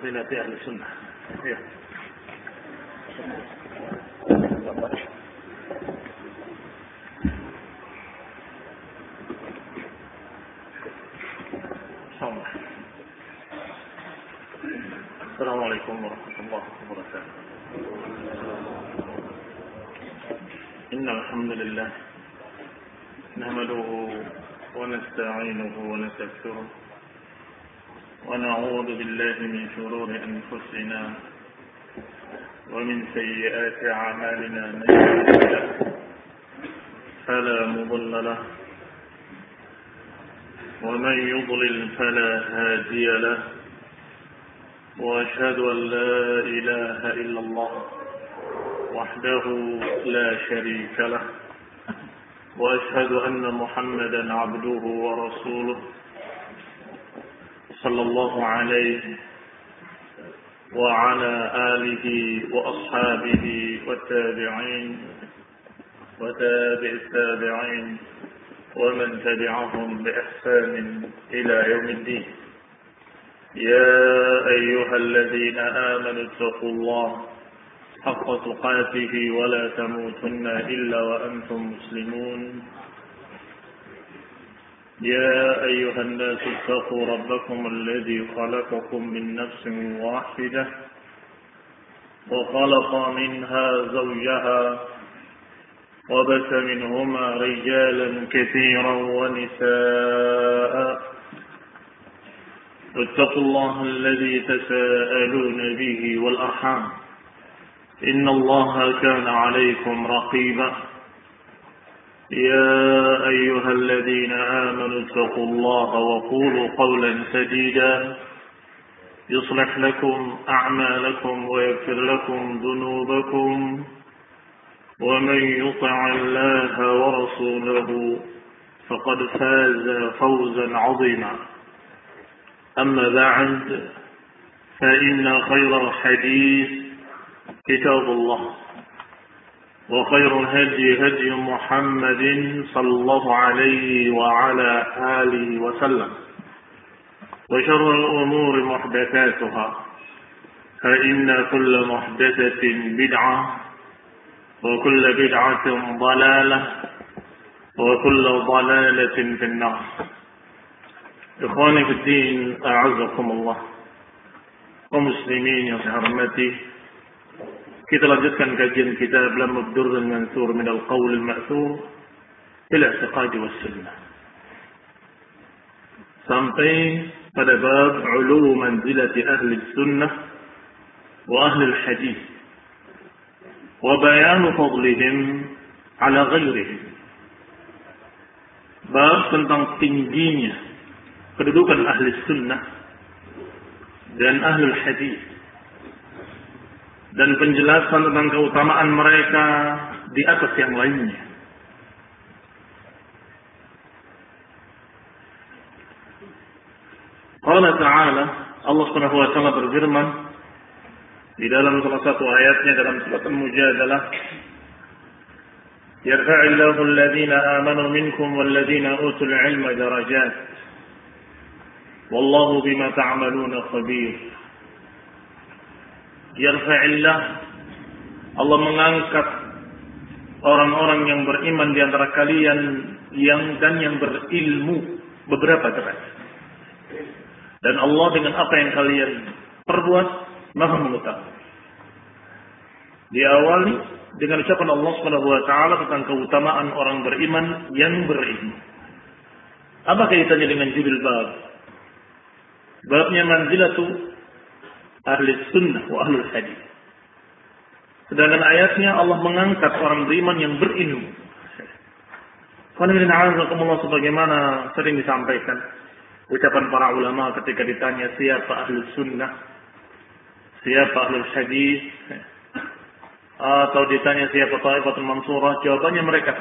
معضلة أهل السنة. السلام عليكم ورحمة الله وبركاته. إن الحمد لله نحمده ونستعينه ونستغفره ونعوذ بالله من شرور أنفسنا ومن سيئات أعمالنا من يهده الله فلا مضل له ومن يضلل فلا هادي له وأشهد أن لا إله إلا الله وحده لا شريك له وأشهد أن محمدا عبده ورسوله صلى الله عليه وعلى آله وأصحابه والتابعين وتابع التابعين ومن تبعهم بإحسان إلى يوم الدين. يا أيها الذين آمنوا اتقوا الله حق تقاته ولا تموتن إلا وأنتم مسلمون. يا أيها الناس اتقوا ربكم الذي خلقكم من نفس واحدة وخلق منها زوجها وبث منهما رجالا كثيرا ونساء واتقوا الله الذي تساءلون به والأرحام إن الله كان عليكم رقيبا. يا أيها الذين آمنوا اتقوا الله وقولوا قولا سديدا يصلح لكم أعمالكم ويغفر لكم ذنوبكم ومن يطع الله ورسوله فقد فاز فوزا عظيما. أما بعد فإن خير الحديث كتاب الله وخير الهدي هدي محمد صلى الله عليه وعلى آله وسلم وشر الأمور محدثاتها فإن كل محدثة بدعة وكل بدعة ضلالة وكل ضلالة في النار. Ikhwani fi din, a'azzakumullah. Kaum muslimin yang saya hormati, kita lanjutkan kajian kitab Lam'ud Durrul Mansur min al-Qawl al-Ma'thur ila i'tiqad was sunnah. Sampai pada bab ulu manzilati ahli sunnah wa ahli al-hadith wa bayan fadlihim ala ghairihim. Bab tentang tingginya kedudukan ahli sunnah dan ahli hadis dan penjelasan tentang keutamaan mereka di atas yang lainnya. Qala ta'ala, Allah Subhanahu wa taala berfirman di dalam salah satu ayatnya dalam surat Al-Mujadalah, yarfa'illahu alladhina amanu minkum walladhina utul 'ilma darajat wallahu bima ta'maluna khabir. Yarfa'illah, Allah mengangkat orang-orang yang beriman di antara kalian yang berilmu beberapa derajat. Dan Allah dengan apa yang kalian perbuat Maha mengetahui. Diawali dengan ucapan Allah Subhanahu wa taala tentang keutamaan orang beriman yang berilmu. Apa kaitannya dengan judul bab? Babnya manzilatu ahli sunnah wa ahli hadis. Sedangkan ayatnya Allah mengangkat orang beriman yang berilmu. Qanila'azakumullah, sebagaimana sering disampaikan ucapan para ulama ketika ditanya siapa ahli sunnah, siapa ahli hadis, atau ditanya siapa Thaifatul Mansurah, jawabannya mereka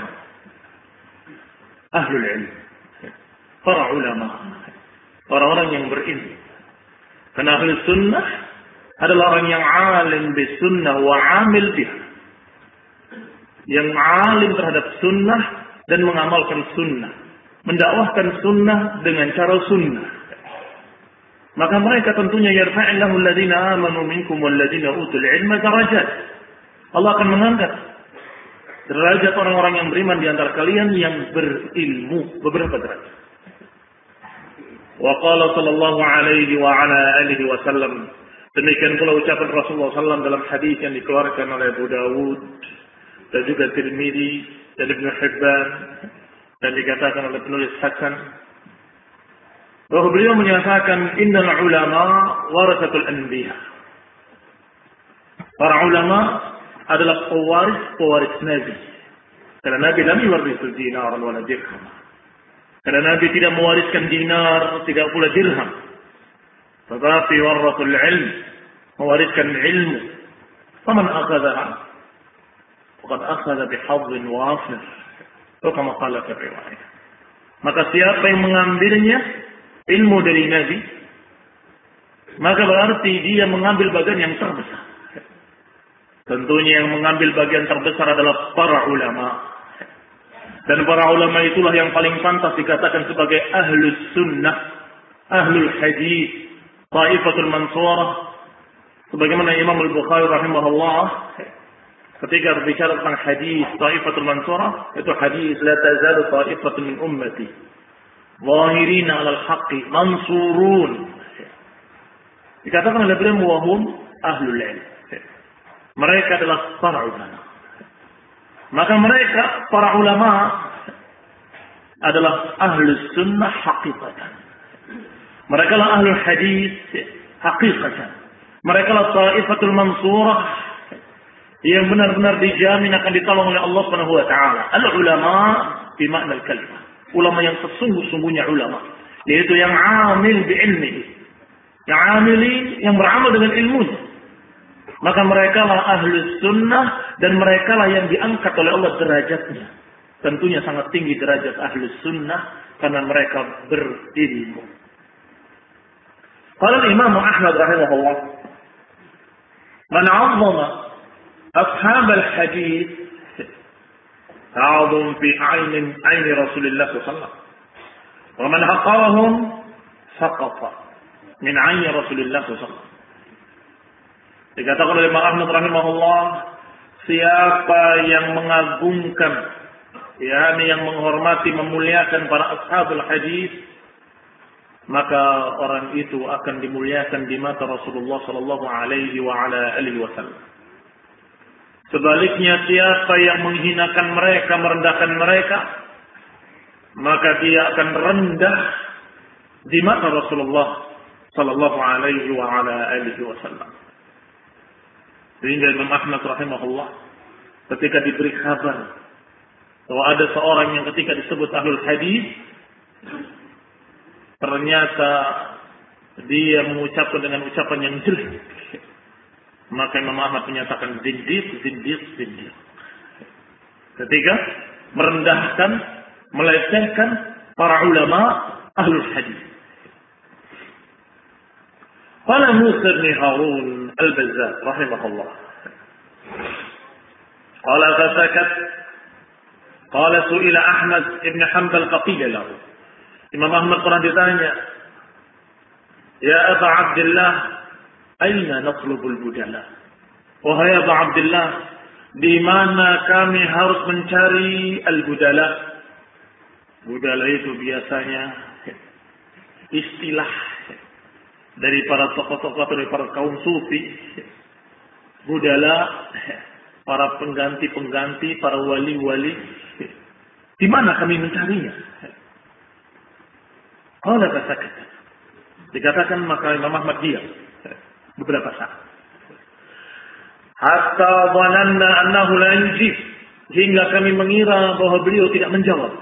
ahlul ilm, para ulama, orang-orang yang berilmu. Karena ahli sunnah adalah orang yang alim bis sunnah wa amil biha, yang alim terhadap sunnah dan mengamalkan sunnah, mendakwahkan sunnah dengan cara sunnah. Maka mereka tentunya yarfa'illahu alladhina amanu minkum walladhina utul ilma darajat. Allah akan mengangkat derajat orang-orang yang beriman di antara kalian yang berilmu beberapa derajat. Wa qala sallallahu alaihi wa ala alihi wa sallam. Demikian pula ucapan Rasulullah SAW dalam hadis yang dikeluarkan oleh Abu Dawud dan juga Tirmidzi dan Ibnu Hibban dan dikatakan oleh penulis Hasan bahwa beliau menyatakan innal ulama warasatul anbiya. Para ulama adalah pewaris Nabi. Karena Nabi lam yuwarrisul dinar wala dirham. Karena Nabi tidak mewariskan dinar, tidak pula dirham. Tetapi warasul ilm, mewariskan ilmu. Faman akhadhaha faqad akhadha bihadhin wafir. Atau kama qala fi riwayah. Maka siapa yang mengambilnya ilmu dari Nabi, maka berarti dia mengambil bagian yang terbesar. Tentunya yang mengambil bagian terbesar adalah para ulama. Dan para ulama itulah yang paling pantas dikatakan sebagai ahlus sunnah, ahlul hadis, Taifatul Mansurah. Sebagaimana Imam Al-Bukhari rahimahullah ketika berbicara tentang hadis Taifatul Mansurah, itu hadis la tazalu taifatun min ummati zahirina 'alal haqqi mansurun. Dikatakan oleh beliau wahum ahlul ilm. Mereka adalah para ulama. Maka mereka para ulama adalah ahlus sunnah haqiqatan. Mereka lah ahlul hadis haqiqatan. Mereka lah Taifatul Mansurah yang benar-benar dijamin akan ditolong oleh Allah Subhanahu wa taala. Al-ulama bi makna al-kalimah. Ulama yang sesungguh-sungguhnya ulama, yaitu yang amil bi ilmihi. Yang amilin, yang beramal dengan ilmunya. Maka mereka lah ahlus sunnah dan mereka lah yang diangkat oleh Allah derajatnya. Tentunya sangat tinggi derajat ahlus sunnah karena mereka berilmu. Qala Imam Ahmad rahimahullah, man 'azzama ashab al-hadith ta'zum fi 'aini Rasulillah sallallahu alaihi wasallam. Wa man haqqarahum saqata min 'aini Rasulillah sallallahu alaihi wasallam. Dikatakan oleh Imam Ahmad rahimahullah, siapa yang mengagungkan, yakni yang menghormati, memuliakan para ashabul hadis, maka orang itu akan dimuliakan di mata Rasulullah sallallahu alaihi wa ala alihi wasallam. Sebaliknya, siapa yang menghinakan mereka, merendahkan mereka, maka dia akan rendah di mata Rasulullah sallallahu alaihi wa ala alihi wasallam. Sehingga Imam Ahmad rahimahullah ketika diberi kabar bahwa ada seorang yang ketika disebut ahlul hadis ternyata dia mengucapkan dengan ucapan yang jelek, maka Imam Ahmad menyatakan zindiq. Ketika merendahkan, melecehkan para ulama ahlul hadis. Qala Musa bin Harun al-Bazzar rahimahullah. Qala fasakat. Qala su'ila Ahmad ibn Hanbal faqila lahu. Imam Ahmad pernah ditanya, "Ya Aba Abdullah, aina natlubul budala?" Wahai Aba Abdullah, di mana kami harus mencari al-budala? Budala itu biasanya istilah dari para tokoh-tokoh, dari para kaum sufi. Budala, para pengganti-pengganti, para wali-wali. Di mana kami mencarinya? Qala fasakat. Dikatakan maka Imam Ahmad diam beberapa saat. Hatta dhananna annahu la yujib, hingga kami mengira bahwa beliau tidak menjawab.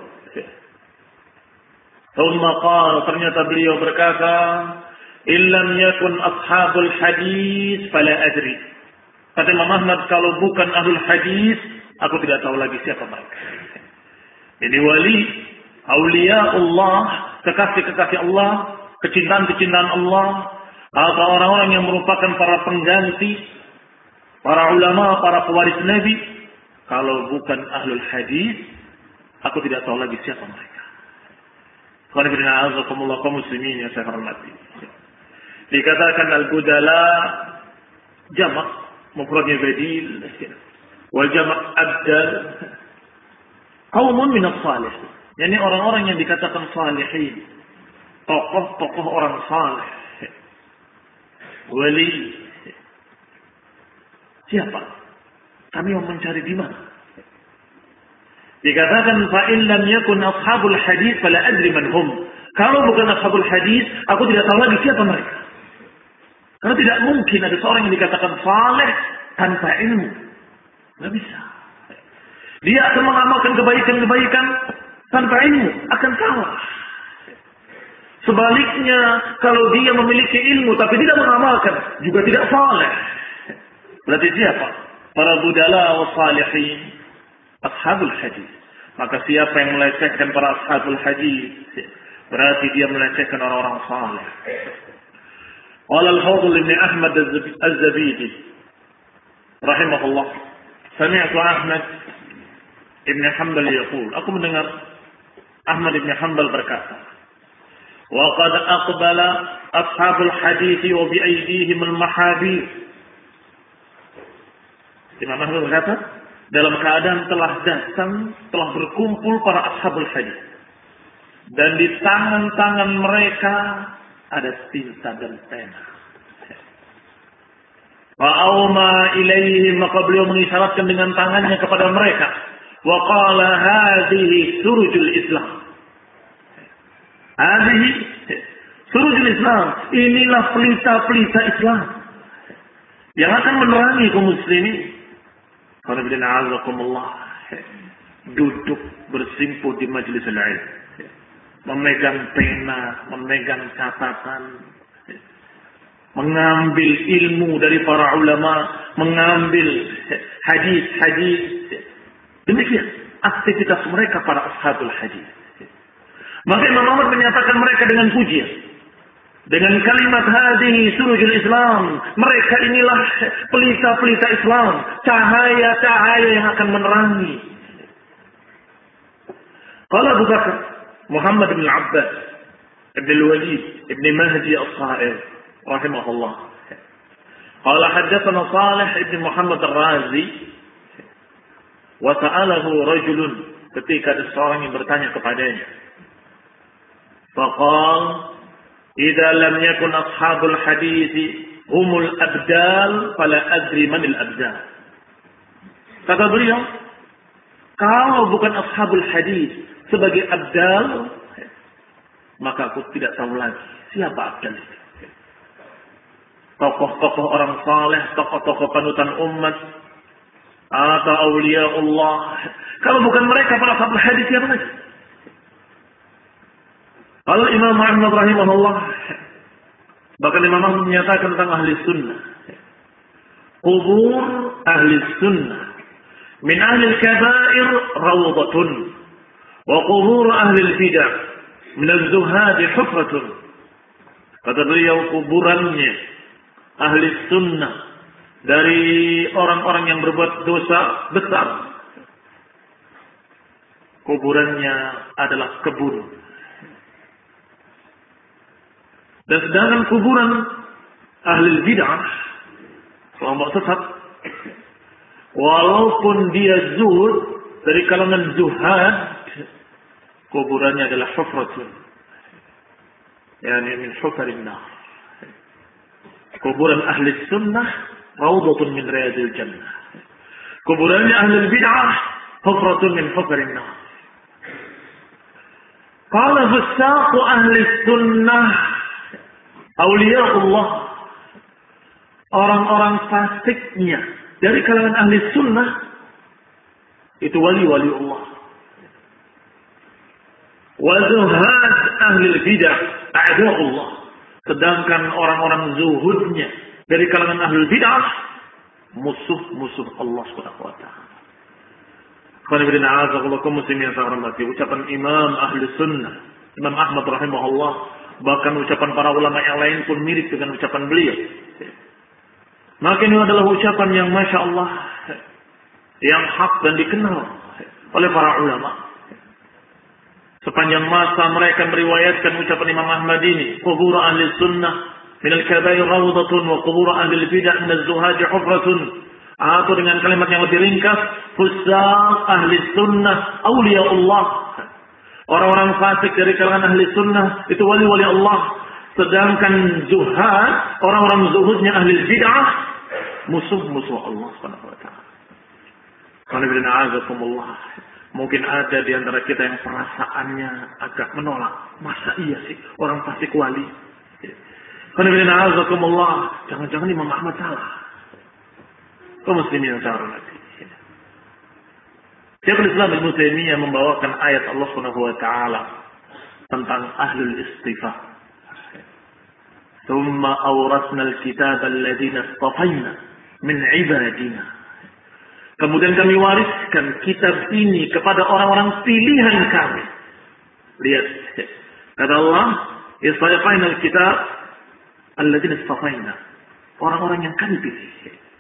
Thumma qala, ternyata beliau berkata, illam yakun ashabul hadis fala adri. Kata Imam Ahmad, kalau bukan ahlul hadis, aku tidak tahu lagi siapa mereka. Jadi wali, aulia Allah, kekasih-kekasih Allah, kecintaan-kecintaan Allah, atau orang-orang yang merupakan para pengganti, para ulama, para pewaris Nabi, kalau bukan ahlul hadis, aku tidak tahu lagi siapa mereka. Qul inna a'udzubikumullah kaum muslimin yang saya hormati. Dikatakan al-budala jamak, mufradnya badil, wal jamak abdal. Qaumun min as-salih. Yani orang-orang yang dikatakan salihin, tokoh-tokoh orang saleh. Wali. Siapa? Kami mau mencari di mana? Dikatakan fa in lam yakun ashabul hadis fala adri man hum. Kalau bukan ashabul hadis, aku tidak tahu lagi siapa mereka. Karena tidak mungkin ada seorang yang dikatakan saleh tanpa ilmu. Tidak bisa. Dia akan mengamalkan kebaikan-kebaikan tanpa ilmu, akan salah. Sebaliknya, kalau dia memiliki ilmu tapi tidak mengamalkan, juga tidak saleh. Berarti siapa? Para budala wa salihin, ashabul hadis. Maka siapa yang melecehkan para ashabul hadis, berarti dia melecehkan orang-orang saleh. Qala al-Fadl ibn Ahmad az-Zabidi rahimahullah, sami'tu Ahmad ibn Hanbal yaqul, aku mendengar Ahmad ibn Hanbal berkata, wa qad aqbala ashabul hadis wa bi aydihim al-mahabir. Imam Ahmad berkata, dalam keadaan telah datang, telah berkumpul para ashabul hadis, dan di tangan-tangan mereka ada tinta dan pena. Fa'auma ilaihim, maka beliau mengisyaratkan dengan tangannya kepada mereka. Wa qala hadhihi surujul Islam. Hadhihi surujul Islam. Inilah pelita-pelita Islam yang akan menerangi kaum muslimin. Qala bina azakumullah. Duduk bersimpuh di majelis ilmu, memegang pena, memegang catatan, mengambil ilmu dari para ulama, mengambil hadis-hadis. Demikian aktivitas mereka para ashabul hadis. Maka Imam Ahmad menyatakan mereka dengan pujian, dengan kalimat hadhihi surujul Islam. Mereka inilah pelita-pelita Islam, cahaya-cahaya yang akan menerangi. Qala Abu Bakar Muhammad bin Abbas ibn al-Walid ibn Mahdi al-Sa'ir rahimahullah. Qala haddatsana Salih ibn Muhammad al-Razi wa sa'alahu rajulun, ketika ada seorang yang bertanya kepadanya. Faqal idza lam yakun ashabul hadis humul abdal fala adri man al-abdal. Kata beliau, kalau bukan ashabul hadis sebagai abdal, maka aku tidak tahu lagi siapa abdal itu. Tokoh-tokoh orang saleh, tokoh-tokoh panutan umat, atau awliya Allah. Kalau bukan mereka para ashabul hadis, siapa lagi? Kalau Imam Ahmad rahimahullah, bahkan Imam Ahmad menyatakan tentang ahli sunnah, kubur ahli sunnah min ahli al-kabair rawdatun, wa qubur ahli al-bid'ah min az-zuhad hufratun. Kata beliau, kuburannya ahli sunnah dari orang-orang yang berbuat dosa besar, kuburannya adalah kebun. Dan sedangkan kuburan ahli bid'ah, kelompok sesat, walaupun dia zuhud, dari kalangan zuhad, kuburannya adalah hufratun, yani min hufarin nar. Kuburan ahli sunnah rawdatun min riyadil jannah. Kuburannya ahli bid'ah hufratun min hufarin nar. Qala fusaqu ahli sunnah awliya Allah, orang-orang fasiknya dari kalangan ahli sunnah itu wali-wali Allah. Wa zuhad ahli bidah a'da Allah, sedangkan orang-orang zuhudnya dari kalangan ahli bidah musuh-musuh Allah Subhanahu wa taala. Qul inna a'udzu muslimin sa'ramati, ucapan Imam ahli sunnah Imam Ahmad rahimahullah, bahkan ucapan para ulama yang lain pun mirip dengan ucapan beliau. Maka ini adalah ucapan yang Masya Allah, yang hak dan dikenal oleh para ulama. Sepanjang masa mereka meriwayatkan ucapan Imam Ahmad ini, kubur ahli sunnah minal kabair rawdatun wa qubur ahli bidah minaz zuhadi hufratun. Atau dengan kalimat yang lebih ringkas, fusaq ahli sunnah awliya Allah. Orang-orang fasik dari kalangan ahli sunnah itu wali-wali Allah. Sedangkan zuhad, orang-orang zuhudnya ahli bid'ah, musuh-musuh Allah Subhanahu wa taala. Mungkin ada di antara kita yang perasaannya agak menolak. Masa iya sih orang fasik wali? Jangan-jangan Imam Ahmad salah. Kau muslimin yang saya hormati. Syekhul Islam Ibnu Taimiyah membawakan ayat Allah Subhanahu wa taala tentang ahlul istighfar. Tsumma awrasna al-kitaba alladziina istafaina min ibadina. Kemudian kami wariskan kitab ini kepada orang-orang pilihan kami. Lihat, kata Allah, istafaina al-kitab alladziina istafaina. Orang-orang yang kami pilih.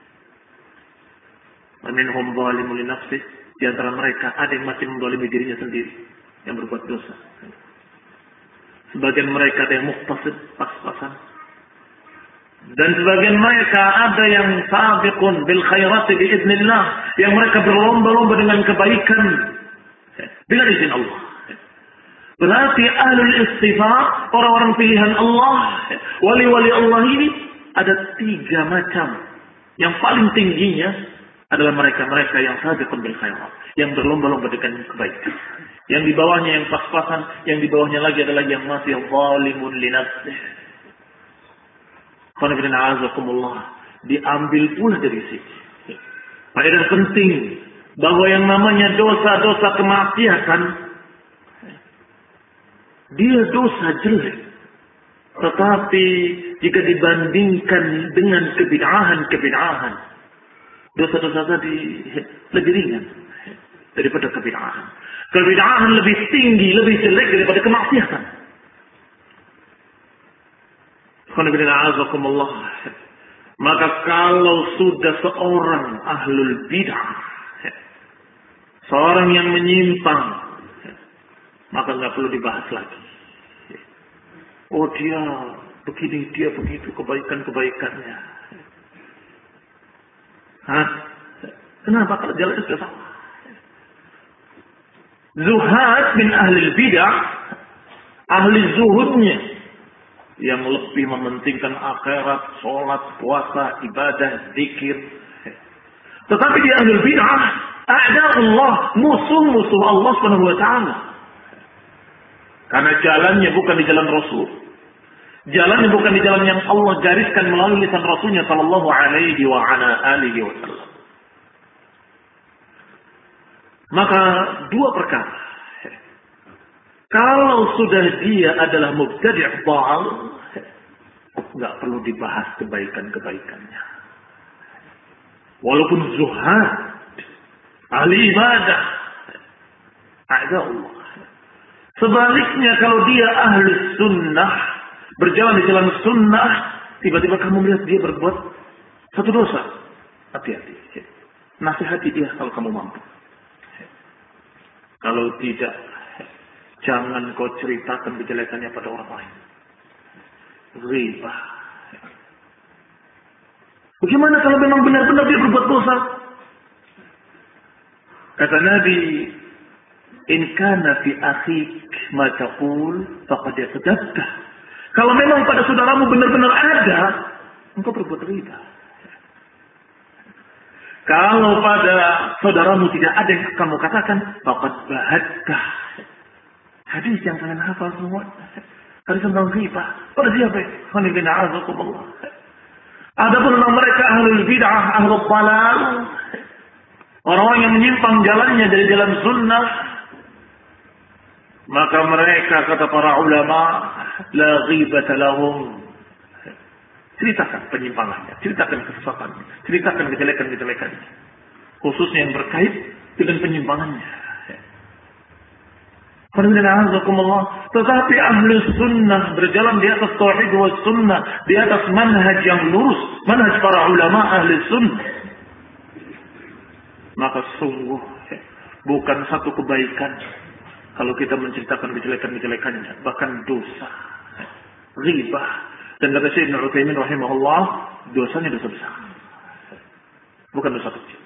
Wa minhum zalimun li nafsihi. Di antara mereka ada yang masih menzalimi dirinya sendiri, yang berbuat dosa. Sebagian mereka ada yang muqtasid, pas-pasan. Dan sebagian mereka ada yang sabiqun bil khairati biiznillah, yang mereka berlomba-lomba dengan kebaikan dengan izin Allah. Berarti ahlul istighfar, orang-orang pilihan Allah, wali-wali Allah ini ada 3 macam. Yang paling tingginya adalah mereka-mereka yang sabiqun bil khairat, yang berlomba-lomba dengan kebaikan. Yang di bawahnya yang pas-pasan, yang di bawahnya lagi adalah yang masih zalimun li nafsihi. Diambil pula dari sini. Faedah penting bahwa yang namanya dosa-dosa kemaksiatan, dia dosa jelek. Tetapi jika dibandingkan dengan kebid'ahan, dosa-dosa tadi lebih ringan daripada kebid'ahan. Kebid'ahan lebih tinggi, lebih jelek daripada kemaksiatan. Maka kalau sudah seorang ahlul bid'ah, seorang yang menyimpang, maka nggak perlu dibahas lagi. Oh dia begini, dia begitu, kebaikan-kebaikannya. Kenapa kalau jalan itu salah? Zuhad bin ahli bidah, ahli zuhudnya yang lebih mementingkan akhirat, sholat, puasa, ibadah, zikir. Tetapi di ahli bidah ada Allah, musuh-musuh Allah Subhanahu wa taala. Karena jalannya bukan di jalan Rasul. Jalannya bukan di jalan yang Allah gariskan melalui lisan Rasulnya sallallahu alaihi wa ala alihi wasallam. Maka 2 perkara. Kalau sudah dia adalah mubtadi' dhal, enggak perlu dibahas kebaikan-kebaikannya. Walaupun zuhad, ahli ibadah, ada Allah. Sebaliknya kalau dia ahli sunnah, berjalan di jalan sunnah, tiba-tiba kamu melihat dia berbuat satu dosa, hati-hati. Nasihati dia kalau kamu mampu. Kalau tidak, jangan kau ceritakan kejelekannya pada orang lain. Ghibah. Bagaimana kalau memang benar-benar dia berbuat dosa? Kata Nabi, in kana fi akhik ma taqul faqad yaqtabta. Kalau memang pada saudaramu benar-benar ada, engkau berbuat riba. Kalau pada saudaramu tidak ada yang kamu katakan, faqad bahatta. Hadis yang kalian hafal semua. Hadis tentang riba. Pada siapa? Adapun mereka ahlul bid'ah, ahlul dhalal, orang-orang yang menyimpang jalannya dari jalan sunnah, maka mereka, kata para ulama, la ghibata lahum. Ceritakan penyimpangannya, ceritakan kesesatannya, ceritakan kejelekan-kejelekannya. Khususnya yang berkait dengan penyimpangannya. Tetapi ahli sunnah berjalan di atas tauhid wa sunnah, di atas manhaj yang lurus, manhaj para ulama ahli sunnah. Maka sungguh bukan satu kebaikan kalau kita menceritakan kejelekan-kejelekannya, bahkan dosa, ghibah. Dan kata Syekh Ibnu Utsaimin rahimahullah, dosanya dosa besar. Bukan dosa kecil.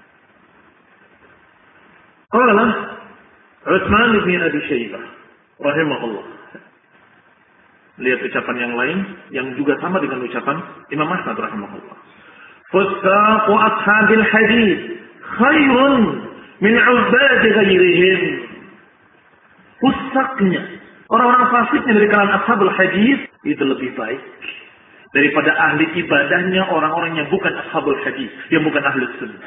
Qala Utsman bin Abi Syaibah rahimahullah. Lihat ucapan yang lain yang juga sama dengan ucapan Imam Ahmad rahimahullah. Fusaqu ashabil hadits khairun min 'ubadi ghairihim. Fusaqnya, orang-orang fasiknya dari kalangan ashabul hadits itu lebih baik daripada ahli ibadahnya orang-orang yang bukan ashabul hadits, yang bukan ahli sunnah.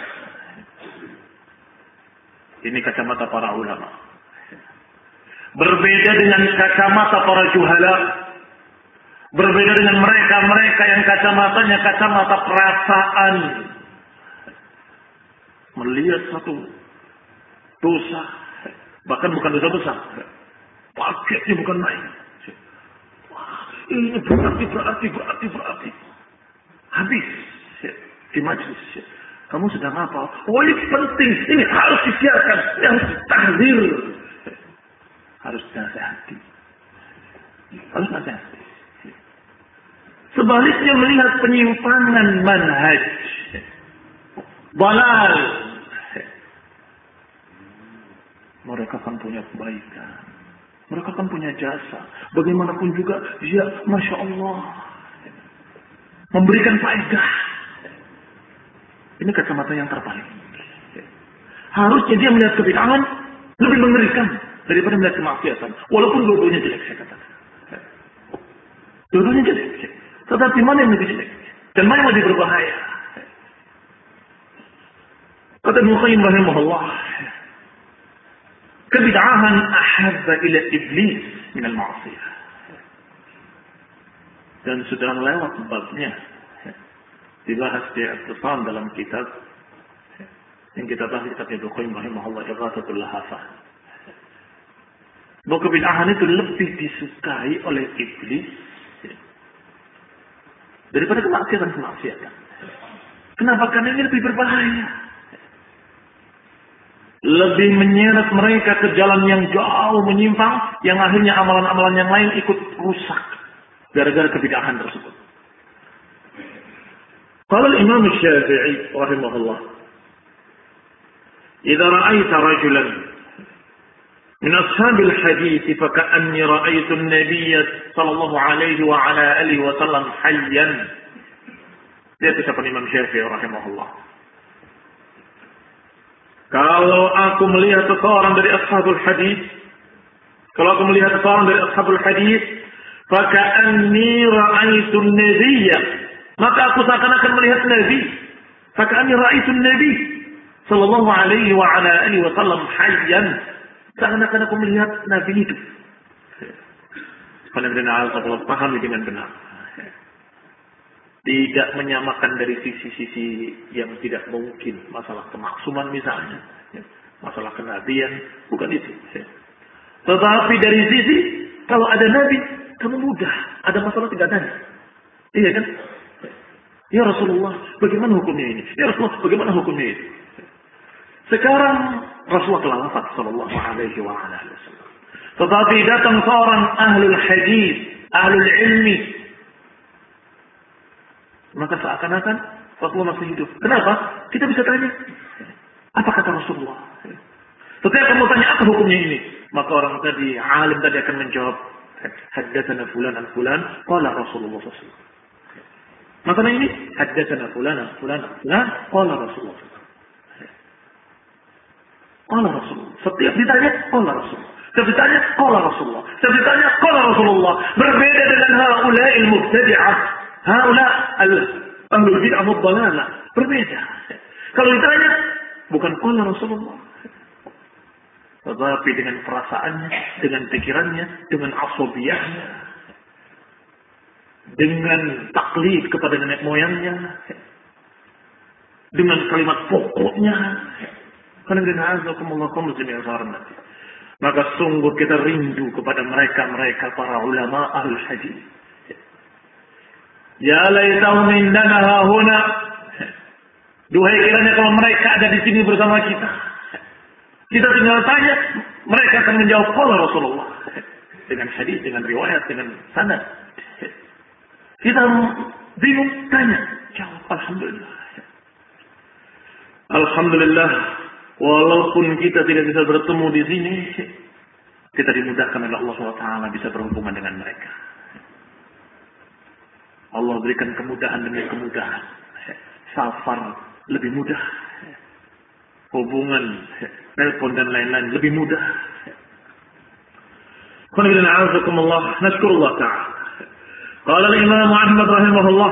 Ini kacamata para ulama. Berbeda dengan kacamata para juhala. Berbeda dengan mereka yang kacamatanya kacamata perasaan. Melihat satu dosa. Bahkan bukan dosa besar. Paketnya bukan main. Wah, ini berarti. Habis di majlis. Kamu sedang apa? Oh, ini penting. Ini harus disiarkan. Ini harus ditahdir. Harus nasihati. Harus nasihati. Sebaliknya melihat penyimpangan manhaj. Balal. Mereka kan punya kebaikan. Mereka kan punya jasa. Bagaimanapun juga dia, Masya Allah, memberikan faedah. Ini kacamata yang terbalik. Harusnya dia melihat kebid'ahan lebih mengerikan daripada melihat kemaksiatan. Walaupun dua-duanya jelek, saya katakan. Dua-duanya jelek. Tetapi mana yang lebih jelek? Dan mana yang lebih berbahaya? Kata Ibnu Qayyim rahimahullah, kebid'ahan ahabba ila iblis minal ma'asiyah. Dan sudah lewat babnya. Dibahas di Al-Quran dalam kitab yang kita bahas kitab Ibnu Qayyim rahimahullah, Ighathatul Lahafah. Bahwa kebid'ahan itu lebih disukai oleh iblis daripada kemaksiatan. Kenapa? Karena ini lebih berbahaya. Lebih menyeret mereka ke jalan yang jauh menyimpang, yang akhirnya amalan-amalan yang lain ikut rusak gara-gara kebid'ahan tersebut. Qala al-Imam Asy-Syafi'i rahimahullah, "Idza ra'aita rajulan min ashabil hadits fa ka'anni ra'aitu an-nabiy sallallahu alaihi wa ala alihi wa sallam hayyan." Dia ucapan Imam Syafi'i rahimahullah. Kalau aku melihat seseorang dari ashabul hadits, fa ka'anni ra'aitu an-nabiy, maka aku seakan-akan melihat Nabi. Faka'anni ra'aitun Nabi sallallahu alaihi wa ala alihi wa sallam hayyan. Seakan-akan aku melihat Nabi hidup. Benar-benar Allah pahami dengan benar. Tidak menyamakan dari sisi-sisi yang tidak mungkin. Masalah kemaksuman misalnya. Masalah kenabian. Bukan itu. Tetapi dari sisi, kalau ada Nabi, kamu mudah. Ada masalah tidak tanya. Iya kan? Ya Rasulullah, bagaimana hukumnya ini? Ya Rasulullah, bagaimana hukumnya itu? Sekarang Rasulullah telah wafat sallallahu alaihi wa alihi wasallam. Tetapi datang seorang ahlul hadis, ahlul ilmi. Maka seakan-akan Rasulullah masih hidup. Kenapa? Kita bisa tanya. Apa kata Rasulullah? Setiap kamu tanya apa hukumnya ini? Maka orang tadi, alim tadi akan menjawab, haddatsana fulan an fulan, qala Rasulullah sallallahu alaihi wasallam. Makanya ini haddatsana fulan, qala Rasulullah. Qala Rasulullah. Setiap ditanya qala Rasulullah. Setiap ditanya qala Rasulullah. Setiap ditanya qala Rasulullah. Berbeda dengan haula'il mubtadi'ah, haula' ahlul bid'ah wad dhalalah. Berbeda. Kalau ditanya bukan qala Rasulullah. Tetapi dengan perasaannya, dengan pikirannya, dengan asabiyahnya, dengan taklid kepada nenek moyangnya, dengan kalimat pokoknya, maka sungguh kita rindu kepada mereka para ulama ahlul hadis. Ya laitahum indana hahuna, duhai kiranya kalau mereka ada di sini bersama kita. Kita tinggal tanya, mereka akan menjawab qala Rasulullah dengan hadis, dengan riwayat, dengan sanad. Kita bingung, tanya, jawab alhamdulillah. Alhamdulillah, walaupun kita tidak bisa bertemu di sini, kita dimudahkan oleh Allah SWT bisa berhubungan dengan mereka. Allah berikan kemudahan demi kemudahan. Safar lebih mudah. Hubungan, telepon dan lain-lain lebih mudah. Nashkurullah ta'ala. Qala al-Imam Ahmad rahimahullah,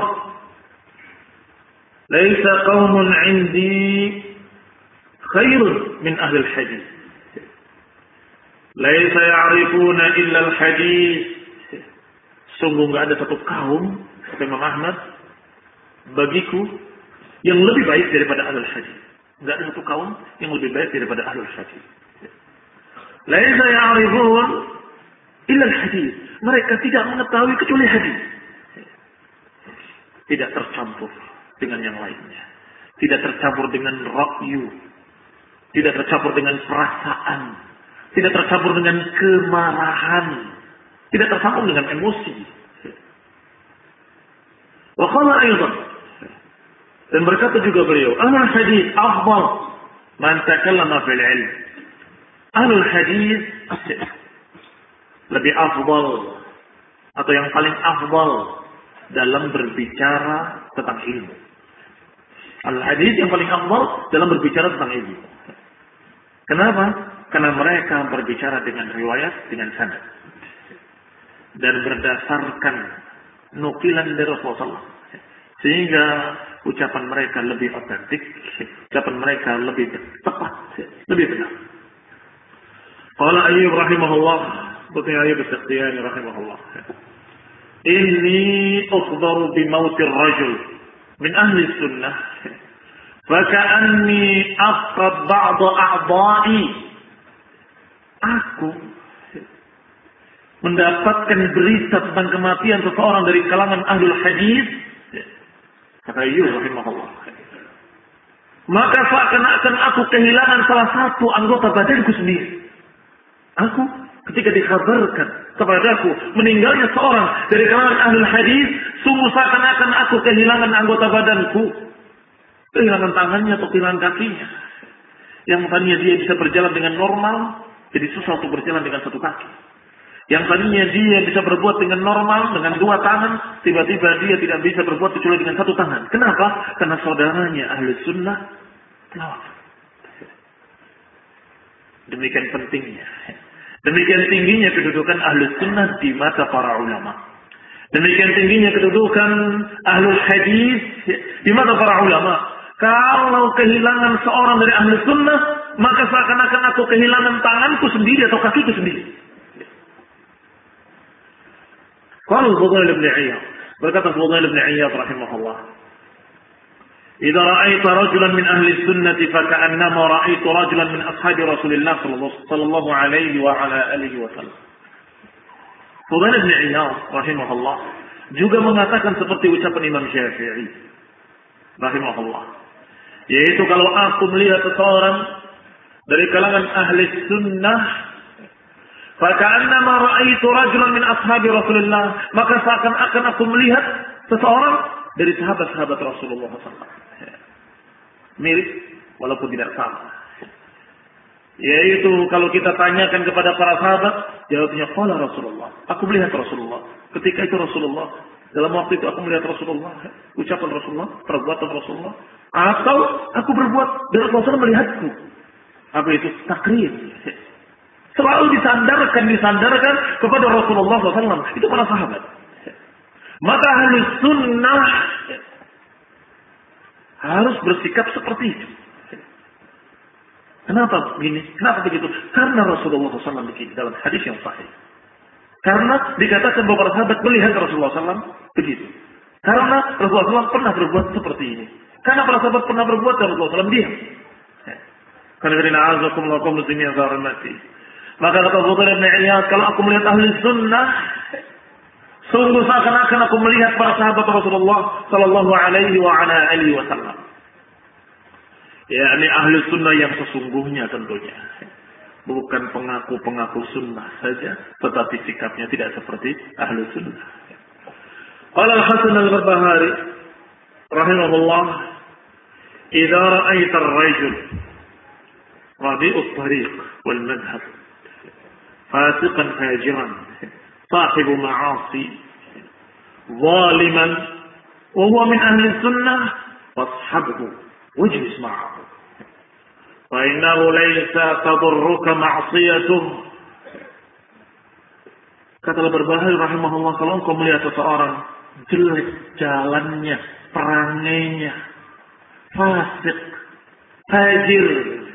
"Laisa qaumun 'indi khairun min ahli al-hadith. Laisa ya'rifuna illa al-hadith." Sungguh enggak ada satu kaum, kata Imam Ahmad, bagiku yang lebih baik daripada ahli hadis. Enggak ada satu kaum yang lebih baik daripada ahli hadis. Laisa ya'rifun illa al-hadis. Mereka tidak mengetahui kecuali hadis. Tidak tercampur dengan yang lainnya. Tidak tercampur dengan ra'yu. Tidak tercampur dengan perasaan. Tidak tercampur dengan kemarahan. Tidak tercampur dengan emosi. Wa qala aidan, dan berkata juga beliau, ahlul hadis afdal man takallama fil ilm. Ahlul hadis lebih afdal atau yang paling afdal dalam berbicara tentang ilmu. Ahlul hadis yang paling afdal dalam berbicara tentang ilmu. Kenapa? Karena mereka berbicara dengan riwayat, dengan sanad, dan berdasarkan nukilan dari Rasulullah, sehingga ucapan mereka lebih otentik, ucapan mereka lebih tepat, lebih benar. Qala Ayyub rahimahullah, Ibnu Ayyub as-Sakhtiyani rahimahullah, "Inni ukhbaru bi mautir rajul min ahli sunnah, faka'anni afqad ba'd a'dha'i." Aku mendapatkan berita tentang kematian seseorang dari kalangan ahlul hadis, kata Ayyub rahimahullah, maka seakan-akan aku kehilangan salah satu anggota badanku sendiri. Aku ketika dikabarkan kepadaku meninggalnya seorang dari kalangan ahlul hadis, sungguh seakan-akan aku kehilangan anggota badanku, kehilangan tangannya atau kehilangan kakinya. Yang tadinya dia bisa berjalan dengan normal, jadi susah untuk berjalan dengan satu kaki. Yang tadinya dia bisa berbuat dengan normal, dengan dua tangan, tiba-tiba dia tidak bisa berbuat kecuali dengan satu tangan. Kenapa? Karena saudaranya ahli sunnah telah wafat. Demikian pentingnya. Demikian tingginya kedudukan ahli sunnah di mata para ulama. Demikian tingginya kedudukan ahli hadis di mata para ulama. Kalau kehilangan seorang dari ahli sunnah, maka seakan-akan aku kehilangan tanganku sendiri atau kakiku sendiri. Qala Fudail bin Iyad, berkata Fudail bin Iyad rahimahullah, "Idza ra'aita rajulan min ahli sunnah faka'annama ra'aitu rajulan min ashabi Rasulillah sallallahu alaihi wa ala alihi wasallam." Fudail bin Iyad rahimahullah juga mengatakan seperti ucapan Imam Syafi'i rahimahullah, yaitu kalau aku melihat seseorang dari kalangan ahli sunnah, faka'annama ra'aitu rajulan min ashabi Rasulillah, maka seakan-akan aku melihat seseorang dari sahabat-sahabat Rasulullah SAW. Mirip walaupun tidak sama. Yaitu kalau kita tanyakan kepada para sahabat, jawabnya qala Rasulullah. Aku melihat Rasulullah. Ketika itu Rasulullah. Dalam waktu itu aku melihat Rasulullah. Ucapan Rasulullah, perbuatan Rasulullah. Atau aku berbuat dan Rasulullah melihatku. Apa itu? Takrir. Selalu disandarkan kepada Rasulullah SAW. Itu para sahabat. Maka ahli sunnah harus bersikap seperti itu. Kenapa begini? Kenapa begitu? Karena Rasulullah SAW begini dalam hadis yang sahih. Karena dikatakan bahwa para sahabat melihat Rasulullah SAW begitu. Karena Rasulullah SAW pernah berbuat seperti ini. Karena para sahabat pernah berbuat dan Rasulullah SAW diam. Karena dari na'azakumullah kaum muslimin yang saya hormati. Maka kata Fudail bin Iyad, kalau aku melihat ahli sunnah, sungguh seakan-akan aku melihat para sahabat Rasulullah sallallahu alaihi wa ala alihi wasallam. Yakni ahli sunnah yang sesungguhnya tentunya. Bukan pengaku-pengaku sunnah saja, tetapi sikapnya tidak seperti ahli sunnah. Qala Al-Hasan Al-Barbahari rahimahullah, "Idza ra'aita ar-rajul rabi'u at-tariq wal madhhab fasiqan fajiran sahibu ma'asi zaliman wa huwa min ahli sunnah fashabhu wajlis ma'ahu fa innahu laysa tadurruka ma'siyatuh." Kata Al-Barbahari rahimahullah, kalau engkau melihat seseorang jelek jalannya, perangainya, fasik, fajir,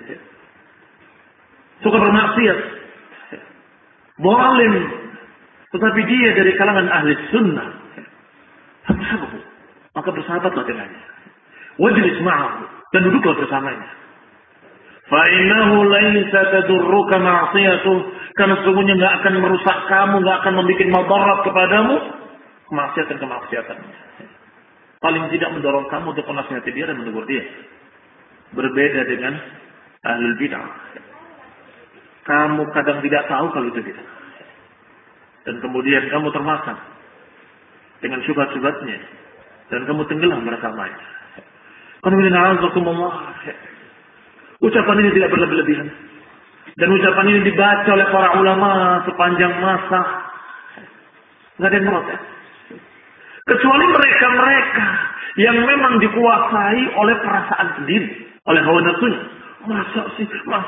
suka bermaksiat, zalim, tetapi dia dari kalangan ahli sunnah, maka bersahabatlah dengannya, wajlis ma'ahu, dan duduklah bersamanya. Fa innahu laisa tadurruka ma'siyatuh, karena sesungguhnya enggak akan merusak kamu, enggak akan membuat madarat kepadamu kemaksiatan-kemaksiatannya. Paling tidak mendorong kamu untuk menasihati dia dan menegur dia. Berbeda dengan ahlul bid'ah. Kamu kadang tidak tahu kalau itu bid'ah. Dan kemudian kamu termakan dengan syubhat-syubhatnya dan kamu tenggelam bersamanya. Ucapan ini tidak berlebihan. Dan ucapan ini dibaca oleh para ulama sepanjang masa. Tidak ada yang protes. Kecuali mereka-mereka yang memang dikuasai oleh perasaan sendiri. Oleh hawa nafsunya. Masa sih.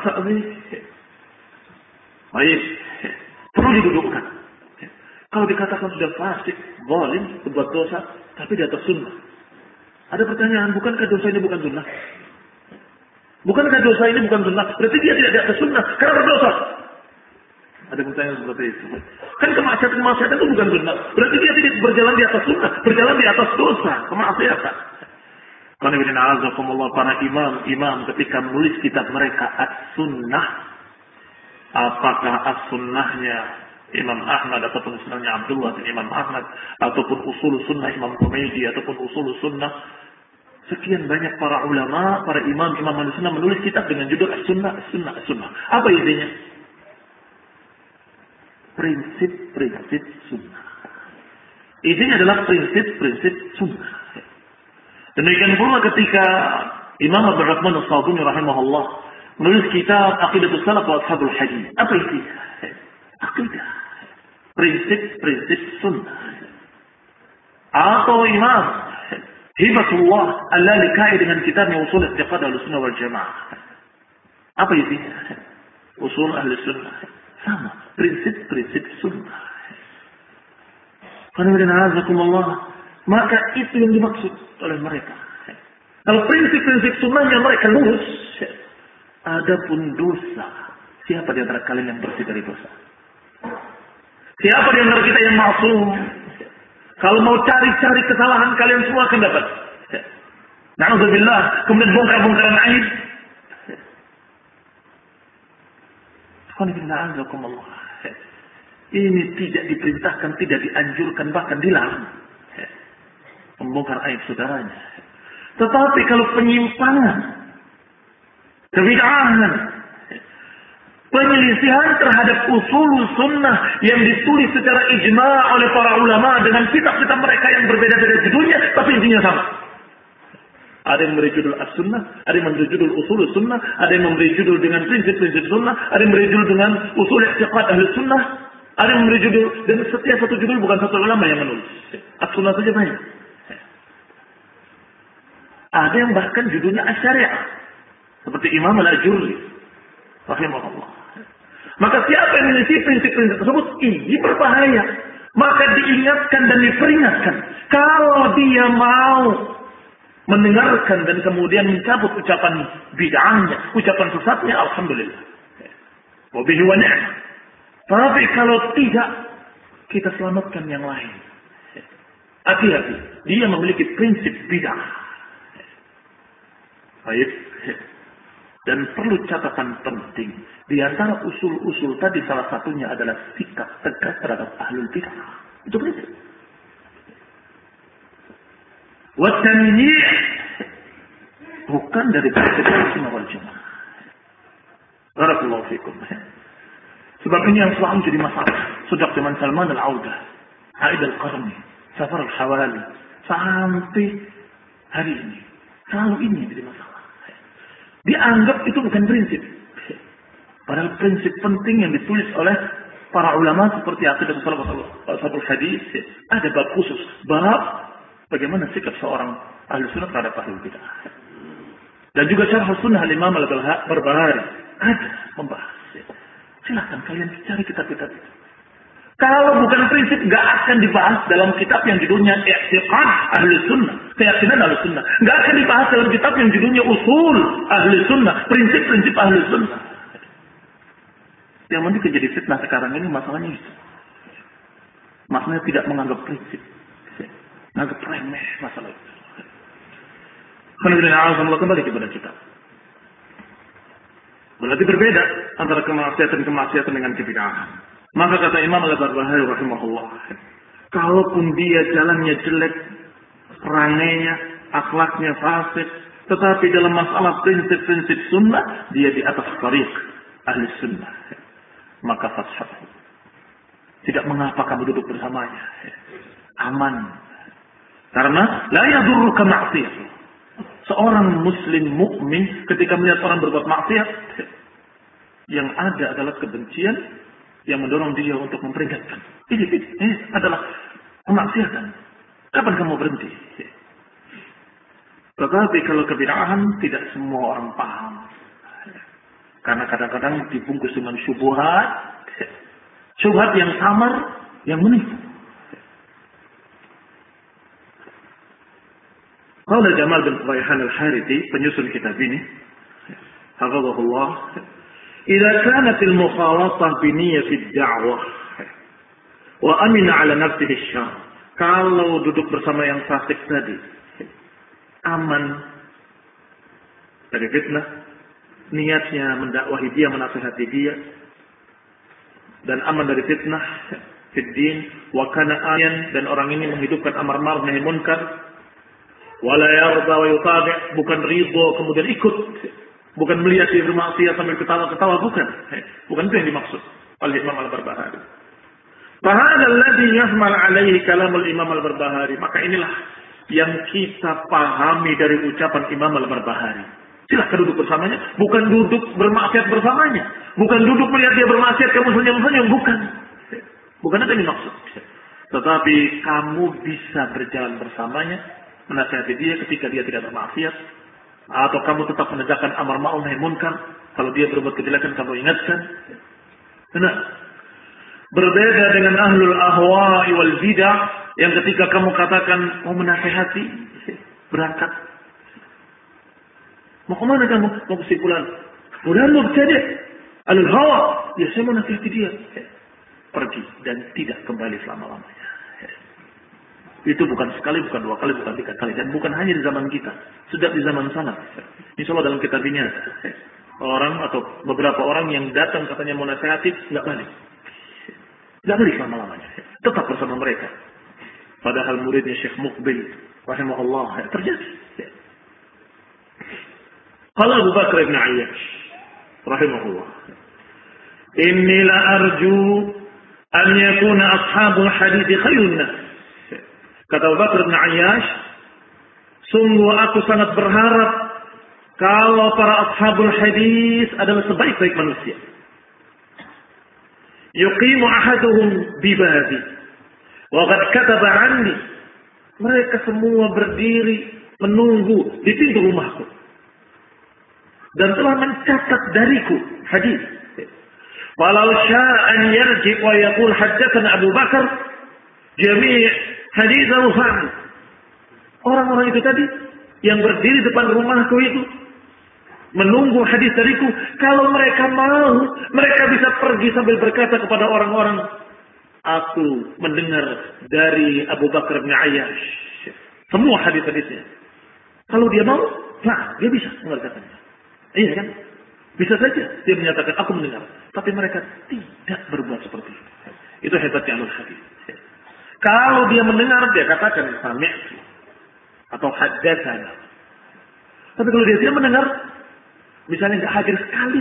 Baik. Perlu didudukkan. Kalau dikatakan sudah fasik, zalim, berbuat dosa, tapi di atas sunnah. Ada pertanyaan, bukankah dosa ini bukan sunnah? Bukankah dosa ini bukan sunnah? Berarti dia tidak di atas sunnah karena berdosa. Ada pertanyaan seperti itu. Kan kemaksiatan itu bukan sunnah. Berarti dia tidak berjalan di atas sunnah, berjalan di atas dosa, kemaksiatan. Para imam ketika menulis kitab mereka as-sunnah, apakah as-sunnahnya Imam Ahmad ataupun sunnahnya Abdullah bin Imam Ahmad ataupun usul sunnah Imam Humaydi ataupun usul sunnah, sekian banyak para ulama, para imam Ahlussunnah menulis kitab dengan judul As-Sunnah. Apa intinya? Prinsip-prinsip sunnah. Intinya adalah prinsip-prinsip sunnah. Demikian pula ketika Imam Abdul Rahman As-Sabuni rahimahullah menulis kitab Aqidatus Salaf wa Ashabul Hadis. Apa intinya? Aqidah. Prinsip-prinsip sunnah. Atau Imam Hibatullah Al-Lalikai dengan kitabnya Usul I'tiqad Ahlussunnah wal Jamaah. Apa isinya? Usul Ahlussunnah. Sama. Prinsip-prinsip sunnah. Maka itu yang dimaksud oleh mereka. Kalau prinsip-prinsip sunnahnya mereka lurus, adapun dosa, siapa di antara kalian yang bersih dari dosa? Siapa di antara kita yang maksum? Kalau mau cari-cari kesalahan kalian semua akan dapat. Na'udzubillah, kemudian bongkar-bongkaran aib. Ini tidak diperintahkan, tidak dianjurkan, bahkan dilarang. Membongkar aib saudaranya. Tetapi kalau penyimpangan, kebid'ahan, penyelisihan terhadap usul sunnah yang ditulis secara ijma' oleh para ulama dengan kitab-kitab mereka yang berbeda-beda judulnya, tapi intinya sama. Ada yang memberi judul as-sunnah, ada yang memberi judul usul sunnah, ada yang memberi judul dengan prinsip-prinsip sunnah, ada yang memberi judul dengan usul i'tiqad ahli sunnah, ada yang memberi judul, dan setiap satu judul bukan satu ulama yang menulis. As-sunnah saja banyak. Ada yang bahkan judulnya as-syari'ah, seperti Imam Al-Ajurri rahimahullah. Maka siapa yang mengisi prinsip-prinsip tersebut, ini berbahaya. Maka diingatkan dan diperingatkan. Kalau dia mau mendengarkan dan kemudian mencabut ucapan bid'ahnya, ucapan sesatnya, alhamdulillah. Wabihi wa ni'mah. Tapi kalau tidak, kita selamatkan yang lain. Hati-hati. Dia memiliki prinsip bid'ah. Baik. Dan perlu catatan penting. Di antara usul-usul tadi salah satunya adalah sikap tegas terhadap ahlul bid'ah. Itu prinsip. Watanyi' bukan dari prinsip Ahlussunnah wal Jamaah. Barakallahu fikum. Sebab ini yang selalu jadi masalah. Sejak zaman Salman Al-Audah, Aid Al-Qarni, Safar al-Hawali. Sampai hari ini. Selalu ini yang jadi masalah. Dianggap itu bukan prinsip. Padahal prinsip penting yang ditulis oleh para ulama seperti Aqidah Salafus Hadis. Ada bab khusus. Bab bagaimana sikap seorang ahli sunnah terhadap ahli bidah. Dan juga Syarh Sunnah Al-Imam Al-Barbahari. Ada membahas. Silakan kalian cari kitab-kitab itu. Kalau bukan prinsip, nggak akan dibahas dalam kitab yang judulnya I'tiqad Ahli Sunnah, keyakinan Ahli Sunnah. Nggak akan dibahas dalam kitab yang judulnya Usul Ahli Sunnah, prinsip-prinsip Ahli Sunnah. Yang penting jadi fitnah sekarang ini masalahnya itu. Masalahnya tidak menganggap prinsip, menganggap remeh masalah itu. Kembali kepada kitab. Berarti berbeda antara kemaksiatan dengan kebid'ahan. Maka kata Imam Al-Barbahari rahimahullah, kalaupun dia jalannya jelek, perangainya, akhlaknya fasik, tetapi dalam masalah prinsip-prinsip sunnah, dia di atas tariq ahli sunnah, maka fashahu. Tidak mengapa kamu duduk bersamanya. Aman. Karena la yadurruka ma'siyah. Seorang muslim mukmin ketika melihat orang berbuat maksiat, yang ada adalah kebencian yang mendorong dia untuk memperingatkan. Ini adalah kemaksiatan. Kapan kamu berhenti? Tetapi kalau kebid'ahan tidak semua orang paham. Karena kadang-kadang dibungkus dengan syubhat. Syubhat yang samar, yang menipu. Qala Jamal bin Rayhan al-Harithi, penyusun kitab ini, hafizahullah, "Idza kanat al-mukhalatah bi niyyati ad-da'wah wa amina 'ala nafsihi asy-syarr." Kalau duduk bersama yang fasik tadi, aman dari fitnah, niatnya mendakwahi dia, menasihati dia, dan aman dari fitnah fiddin, wa kana ayan, dan orang ini menghidupkan amar ma'ruf nahi munkar, wala yarda wa yutabi', bukan ridho kemudian ikut, bukan melihat dia bermaksiat sambil ketawa-ketawa, bukan itu yang dimaksud oleh Imam Al-Barbahari. Fahadha alladhi yahmal alaihi kalamul Imam Al-Barbahari, maka inilah yang kita pahami dari ucapan Imam Al-Barbahari. Silahkan duduk bersamanya, bukan duduk bermaksiat bersamanya, bukan duduk melihat dia bermaksiat kamu senyum-senyum, bukan itu yang dimaksud. Tetapi kamu bisa berjalan bersamanya, menasihati dia ketika dia tidak bermaksiat, atau kamu tetap menegakkan amar ma'ruf nahi munkar. Kalau dia berbuat kejelekan, kamu ingatkan. Benar. Berbeda dengan ahlul ahwa'i wal bidah, yang ketika kamu katakan mau menasihati, berangkat. Mau kemana kamu? Mau ke simpulan. Fulan mubtadi', alul hawa. Ya, saya mau nasihati dia. Pergi dan tidak kembali selama-lamanya. Itu bukan sekali, bukan dua kali, bukan tiga kali. Dan bukan hanya di zaman kita. Sudah di zaman sana. Insya Allah dalam kitab ini ada. Orang atau beberapa orang yang datang katanya mau nasihati, nggak balik. Nggak balik selama-lamanya. Tetap bersama mereka. Padahal muridnya Syekh Muqbil rahimahullah terjadi. Qala Abu Bakar ibn Ayyash rahimahullah, inni la arju an yakuna ashabul hadith khairun nas. Kata Abu Bakar bin Ayyash, sungguh aku sangat berharap kalau para ashabul hadis adalah sebaik-baik manusia. Yuqimu ahaduhum bibadi wa qad kataba anni. Mereka semua berdiri menunggu di pintu rumahku dan telah mencatat dariku hadis. Walau syaa an yarji wa yaqul haddatsana Abu Bakar jami' hadis al-Bukhari. Orang-orang itu tadi yang berdiri depan rumahku itu menunggu hadis dariku. Kalau mereka mau, mereka bisa pergi sambil berkata kepada orang-orang, aku mendengar dari Abu Bakar bin Ayyash semua hadis-hadisnya. Kalau dia mau, nah dia bisa mengatakannya. Iya kan? Bisa saja dia menyatakan aku mendengar. Tapi mereka tidak berbuat seperti itu. Itu hebatnya alul hadis. Kalau dia mendengar, dia katakan sami'tu atau haddatsana. Tapi kalau dia tidak mendengar, misalnya nggak hadir sekali,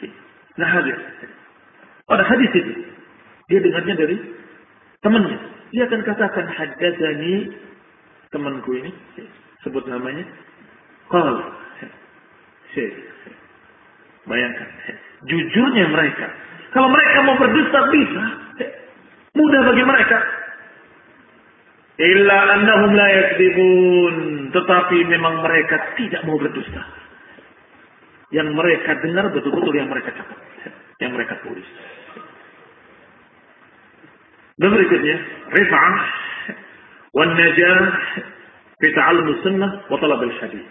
nggak hadir pada hadis itu, dia dengarnya dari temannya Dia akan katakan haddatsani temanku ini, sebut namanya, qal. Syekh. Bayangkan, jujurnya mereka. Kalau mereka mau berdusta bisa, mudah bagi mereka. Illa annahum la yakdzibun, tetapi memang mereka tidak mau berdusta. Yang mereka dengar betul-betul yang mereka catat, yang mereka tulis. Dan berikutnya, rif'ah wan najah fi ta'allum sunnah wa talab al-hadis.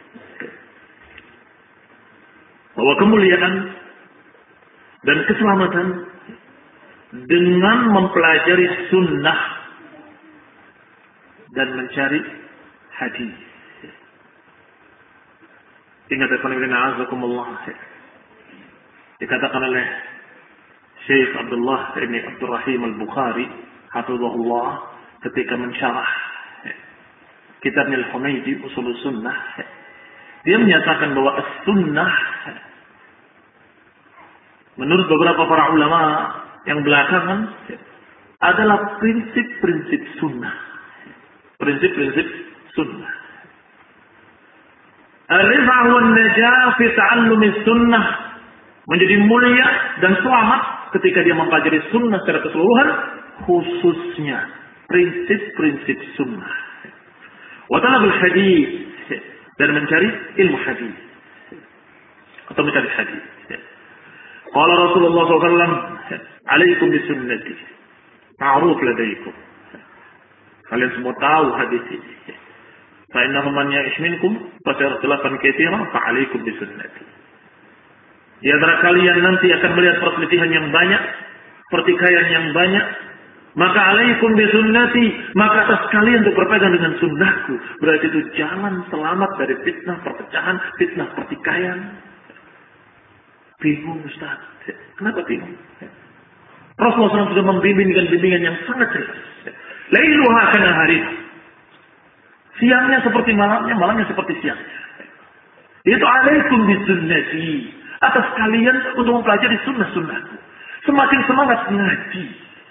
Bahwa kemuliaan dan keselamatan dengan mempelajari sunnah dan mencari hadis. Ingat azakumullah. Dikatakan oleh Syekh Abdullah bin Abdurrahim Al-Bukhari hafizahullah ketika mensyarah kitab Al-Humaydi Ushul Sunnah, dia menyatakan bahwa as-sunnah menurut beberapa para ulama yang belakangan adalah prinsip-prinsip sunnah. Prinsip-prinsip sunnah. Ar-rif'ah wan najah fi ta'allum sunnah, menjadi mulia dan selamat ketika dia mempelajari sunnah secara keseluruhan, khususnya prinsip-prinsip sunnah. Wa talabul hadis, dan mencari ilmu hadis atau mencari hadis. Qala Rasulullah SAW, alaikum bisunnati, ma'ruf ladaikum. Kalian semua tahu hadis ini. Fa'innahu man ya'ish minkum fasayara ikhtilafan katsiran fa'alaikum bisunnati. Di antara kalian nanti akan melihat perselisihan yang banyak, pertikaian yang banyak, maka alaikum bisunnati, maka atas kalian untuk berpegang dengan sunnahku. Berarti itu jalan selamat dari fitnah perpecahan, fitnah pertikaian. Bingung Ustaz. Kenapa bingung? Rasulullah SAW sudah membimbing dengan bimbingan yang sangat jelas. Lailuha kana hariha. Siangnya seperti malamnya, malamnya seperti siangnya. Itu alaikum bisunnati. Atas kalian untuk mempelajari sunnah-sunnahku. Semakin semangat ngaji.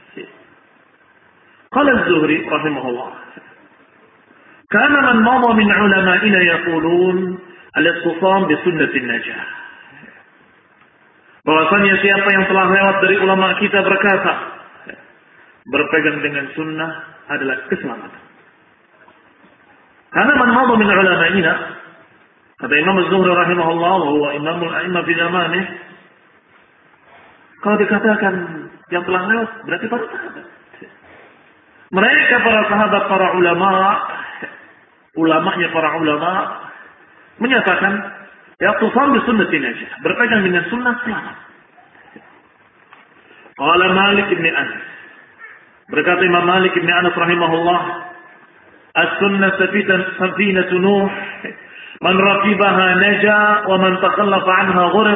Qala Az-Zuhri rahimahullah. Kana man mada min ulama'ina yaqulun al-istifam bi sunnatin najah. Bahwasanya siapa yang telah lewat dari ulama kita berkata, berpegang dengan sunnah adalah keselamatan. Karena man mada min ulama'ina, kata Imam Az-Zuhri rahimahullah, wa imamul a'immah fi zamanih, kalau dikatakan yang telah lewat berarti para sahabat. Mereka para sahabat, para ulama, ulamanya para ulama menyatakan ya tusam bi sunnatin aja, berpegang dengan sunnah selamat. Qala Malik bin Anas, berkata Imam Malik bin Anas rahimahullah, as-sunnah safinatu Nuh, man raqibaha naja wa man takhallafa anha ghurq.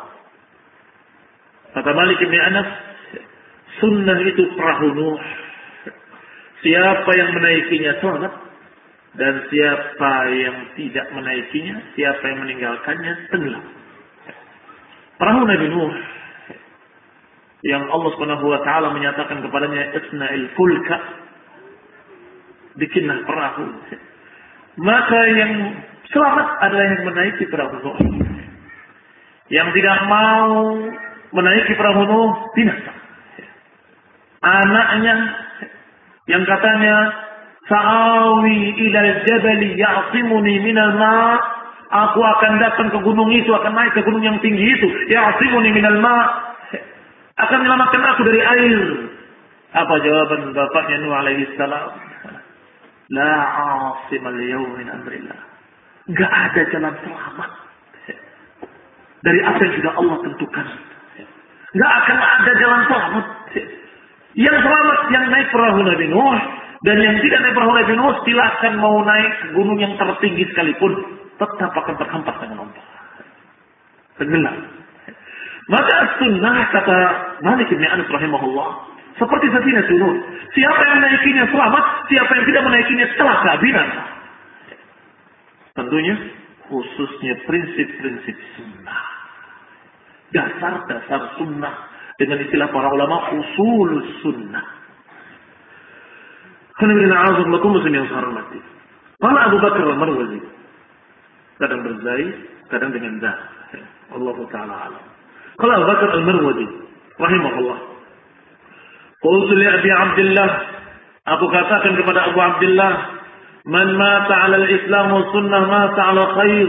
Kata Malik bin Anas, sunnah itu perahu Nuh. Siapa yang menaikinya selamat, dan siapa yang tidak menaikinya, siapa yang meninggalkannya tenggelam. Perahu Nabi Nuh yang Allah Subhanahu wa taala menyatakan kepadanya isna'il fulka, bikinlah perahu. Maka yang selamat adalah yang menaiki perahu Nuh. Yang tidak mau menaiki perahu Nuh binasa. Anaknya yang katanya sa'awi ilal jabali ya'simuni minal ma', aku akan datang ke gunung itu, akan naik ke gunung yang tinggi itu, ya'simuni minal ma', akan menyelamatkan aku dari air. Apa jawaban bapaknya Nuh alaihi salam? La 'asimal yawma min amrillah. Enggak ada jalan selamat dari apa yang sudah Allah tentukan. Enggak akan ada jalan selamat. Yang selamat yang naik perahu Nabi Nuh, dan yang tidak naik perahu Nabi Nuh silakan mau naik gunung yang tertinggi sekalipun tetap akan terhempas dengan ombak, tenggelam. Maka sunnah, kata Malik bin Anas rahimahullah, seperti safinatun Nuh. Siapa yang menaikinya selamat, siapa yang tidak menaikinya celaka binasa. Tentunya khususnya prinsip-prinsip sunnah, dasar-dasar sunnah, dengan istilah para ulama usul sunnah. Muslim yang saya hormati. Qala Abu Bakar al-Marwazi. Kadang berzai, kadang dengan dah. Allah Ta'ala alam. Qala Abu Bakar al-Marwazi rahimahullah. Qultu li Abi Abdullah, aku katakan kepada Abu Abdullah, man mata 'ala al-Islam wa sunnah mata 'ala khair.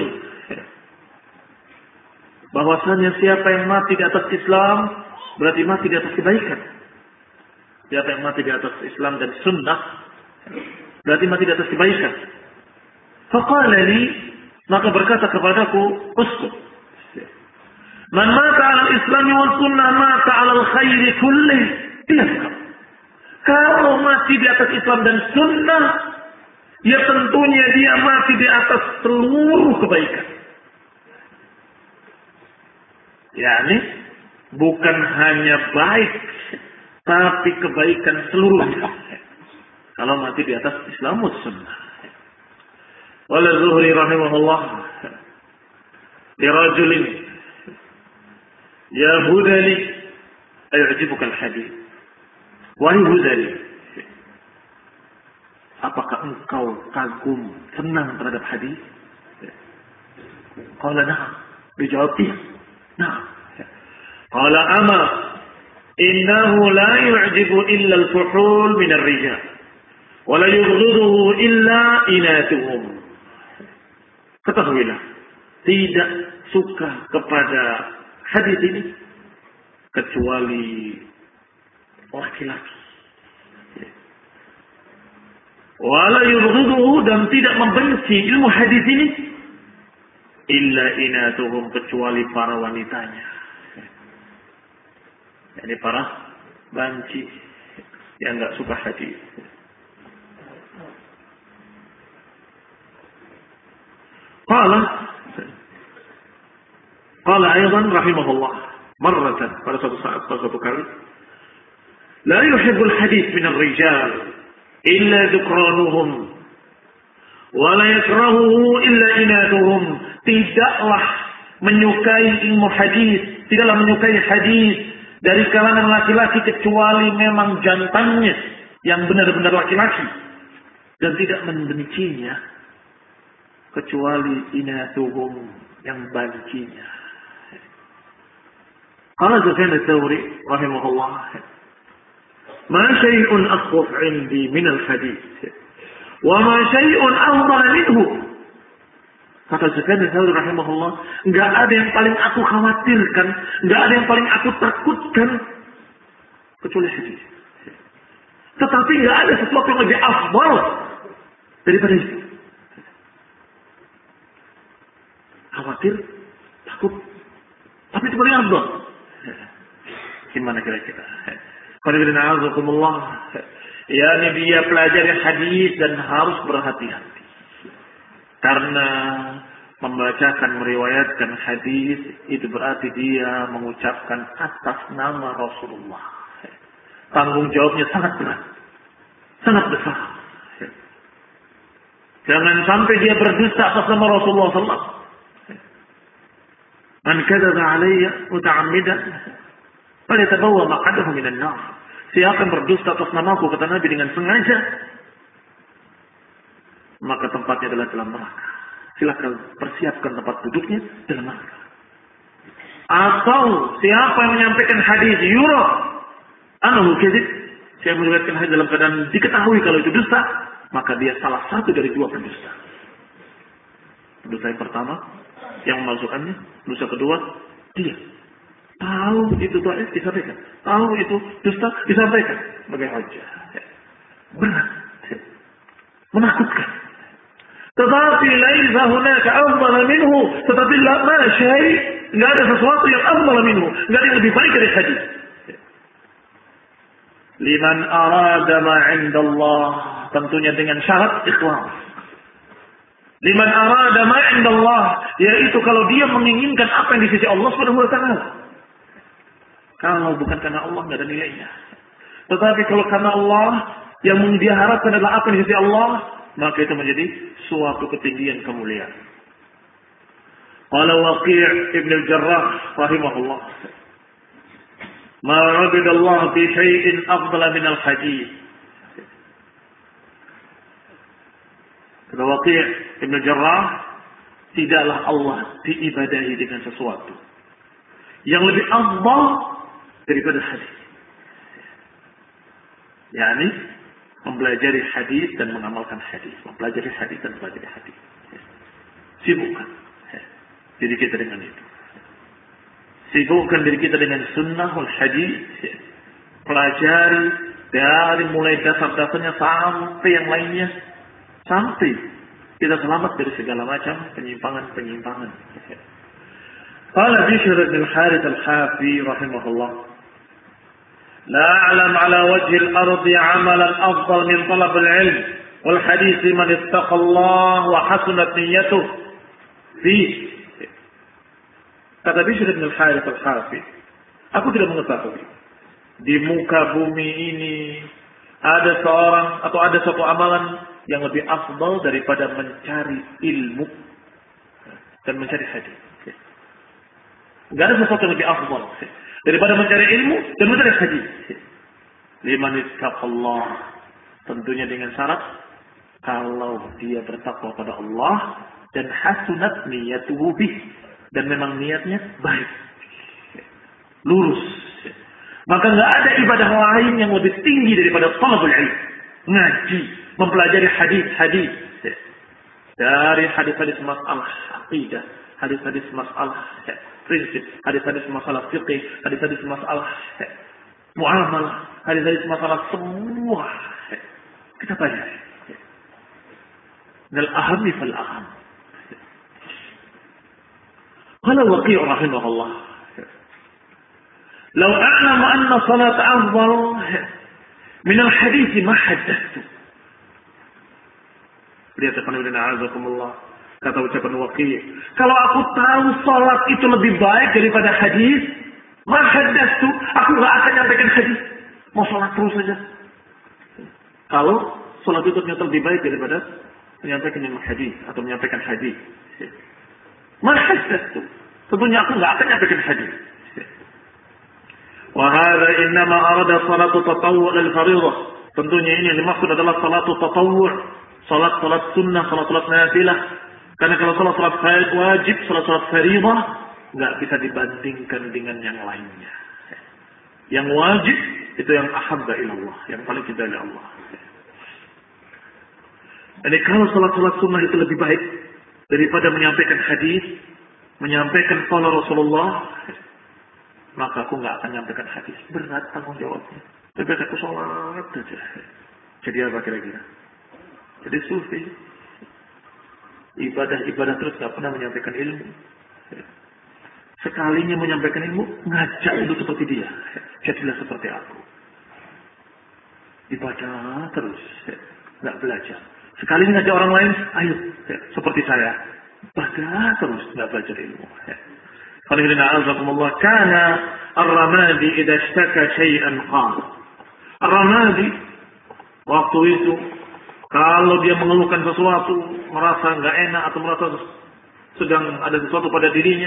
Bahwasanya siapa yang mati di atas Islam berarti mati di atas kebaikan. Siapa yang mati di atas Islam dan sunnah berarti mati di atas kebaikan. Faqala li, maka berkata kepadaku, uskut. Man mata 'ala al-Islam wa sunnah mata 'ala al-khair kulli. Diamkan. Kalau mati di atas Islam dan sunnah, ya tentunya dia mati di atas seluruh kebaikan. Yani bukan hanya baik, tapi kebaikan seluruhnya. Kalau mati di atas Islam dan sunnah. Wala Zuhri rahimahullah li rajulin ya Hudali ayu'jibuka al-hadith. Wahai Hudali, apakah engkau kagum, senang terhadap hadis? Qala na'am. Dijawab iya. Na'am. Qala ama innahu la yu'jibu illa al-fuhul min ar-rijal wa la yubghiduhu illa inatuhum. Ketahuilah, tidak suka kepada hadis ini kecuali laki-laki. Wala yubghiduhu, dan tidak membenci ilmu hadis ini illa inatuhum, kecuali para wanitanya. Yani para banci yang enggak suka hadis. Qala aidan rahimahullah marratan, pada suatu saat, pada suatu kali, la yuhibbul hadis min ar-rijal illa dhukranuhum wa la yakrahuhu illa inatuhum. Tidaklah menyukai ilmu hadis, tidaklah menyukai hadis dari kalangan laki-laki kecuali memang jantannya yang benar-benar laki-laki, dan tidak membencinya kecuali inatuhum, yang bancinya. Qala Sufyan ats-Tsauri rahimahullah, ma syai'un akhwaf 'indi min al-hadits wa ma syai'un afdal minhu. Kata Sufyan ats-Tsauri rahimahullah, enggak ada yang paling aku khawatirkan, enggak ada yang paling aku takutkan kecuali hadis. Tetapi enggak ada sesuatu yang lebih afdal daripada itu. Khawatir, takut, tapi itu paling afdal. Gimana kira-kira? Ya, dia pelajari hadis dan harus berhati-hati. Karena membacakan, meriwayatkan hadis itu berarti dia mengucapkan atas nama Rasulullah. Tanggung jawabnya sangat berat, sangat besar. Jangan sampai dia berdusta atas nama Rasulullah SAW. Man kadzaba alayya muta'ammidan falyatabawwa maq'adahu minan nar. Siapa yang berdusta atas namaku, kata Nabi, dengan sengaja, maka tempatnya adalah dalam neraka. Silakan persiapkan tempat duduknya dalam neraka. Atau siapa yang menyampaikan hadis yura annahu kadzib, siapa yang meriwayatkan hadis dalam keadaan diketahui kalau itu dusta, maka dia salah satu dari dua pendusta. Pendusta yang pertama yang memasukkannya, dosa kedua dia tahu itu dhaif disampaikan, tahu itu dusta disampaikan sebagai hujjah. Berat, menakutkan. Tetapi laisa hunaka afdal minhu, tetapi la ma syai', enggak ada sesuatu yang afdal minhu, enggak ada yang lebih baik dari hadis. Liman arada ma 'inda Allah, tentunya dengan syarat ikhlas. Liman arada ma 'inda Allah, yaitu kalau dia menginginkan apa yang di sisi Allah Subhanahu wa taala. Kalau bukan karena Allah enggak ada nilainya. Tetapi kalau karena Allah, yang dia harapkan adalah apa yang di sisi Allah, maka itu menjadi suatu ketinggian kemuliaan. Qala Waqi' ibn al-Jarrah rahimahullah, ma 'abada Allah bi syai'in afdala min al-hadis. Kata Waqi' Ibn Jarrah, tidaklah Allah diibadahi dengan sesuatu yang lebih afdal daripada hadis. Yani mempelajari hadis dan mengamalkan hadis, mempelajari hadis dan mempelajari hadis. Sibukkan diri kita dengan itu. Sibukkan diri kita dengan sunnah wal hadis. Pelajari dari mulai dasar-dasarnya sampai yang lainnya, sampai kita selamat dari segala macam penyimpangan-penyimpangan. Qala Bishr bin Harith al-Hafi rahimahullah, la a'lam ala wajhi al-ardi 'amalan afdal min talab al-'ilm wal hadith man ittaqa Allah wa hasunat niyyatuhu fi. Kata Bishr bin Harith al-Hafi, aku tidak mengetahui di muka bumi ini ada seorang atau ada suatu amalan yang lebih afdal daripada mencari ilmu dan mencari hadis. Tidak ada sesuatu yang lebih afdal daripada mencari ilmu dan mencari hadis. Liman ittaqallah, tentunya dengan syarat kalau dia bertakwa pada Allah dan hasunat niyyatuhu bih, dan memang niatnya baik, lurus. Maka nggak ada ibadah lain yang lebih tinggi daripada talabul ilm, ngaji, mempelajari hadis-hadis, dari hadis-hadis masalah aqidah, hadis-hadis masalah prinsip, hadis-hadis masalah fiqih, hadis-hadis masalah muamalah, hadis-hadis masalah semua kita pelajari. Dari aham fal aham. Qala Waqi' rahimahullah, لو أعلم أن صلاة أفضل من الحديث ما حدثت. Lihat azakumullah, kata ucapan Waqi', kalau aku tahu salat itu lebih baik daripada hadis, ma haddatsu, aku enggak akan nyampaikan hadis. Mau salat terus saja. Kalau salat itu ternyata lebih baik daripada menyampaikan hadis atau menyampaikan hadis. Ma haddatsu, tentunya aku enggak akan nyampaikan hadis. وهذا إنما أراد صلاة تطوع للفريضة. Tentunya ini yang dimaksud adalah salat tatawwu', salat sunnah, salat nafilah. Karena kalau salat wajib, salat fardhiyah enggak bisa dibandingkan dengan yang lainnya. Yang wajib itu yang ahabba ilallah, yang paling cinta oleh Allah. Jadi kalau salat sunnah itu lebih baik daripada menyampaikan hadis, menyampaikan qala Rasulullah, maka aku nggak akan nyampaikan hadis. Berat tanggung jawabnya. Lebih baik aku sholat saja. Jadi apa kira-kira? Jadi sufi. Ibadah terus nggak pernah menyampaikan ilmu. Sekalinya menyampaikan ilmu, ngajak untuk seperti dia. Jadilah seperti aku. Ibadah terus, nggak belajar. Sekali ngajak orang lain, ayo seperti saya. Ibadah terus, nggak belajar ilmu. Kana Ar-Ramadi idza ishtaka syai'an qala. Ar-Ramadi waktu itu kalau dia mengeluhkan sesuatu, merasa enggak enak atau merasa sedang ada sesuatu pada dirinya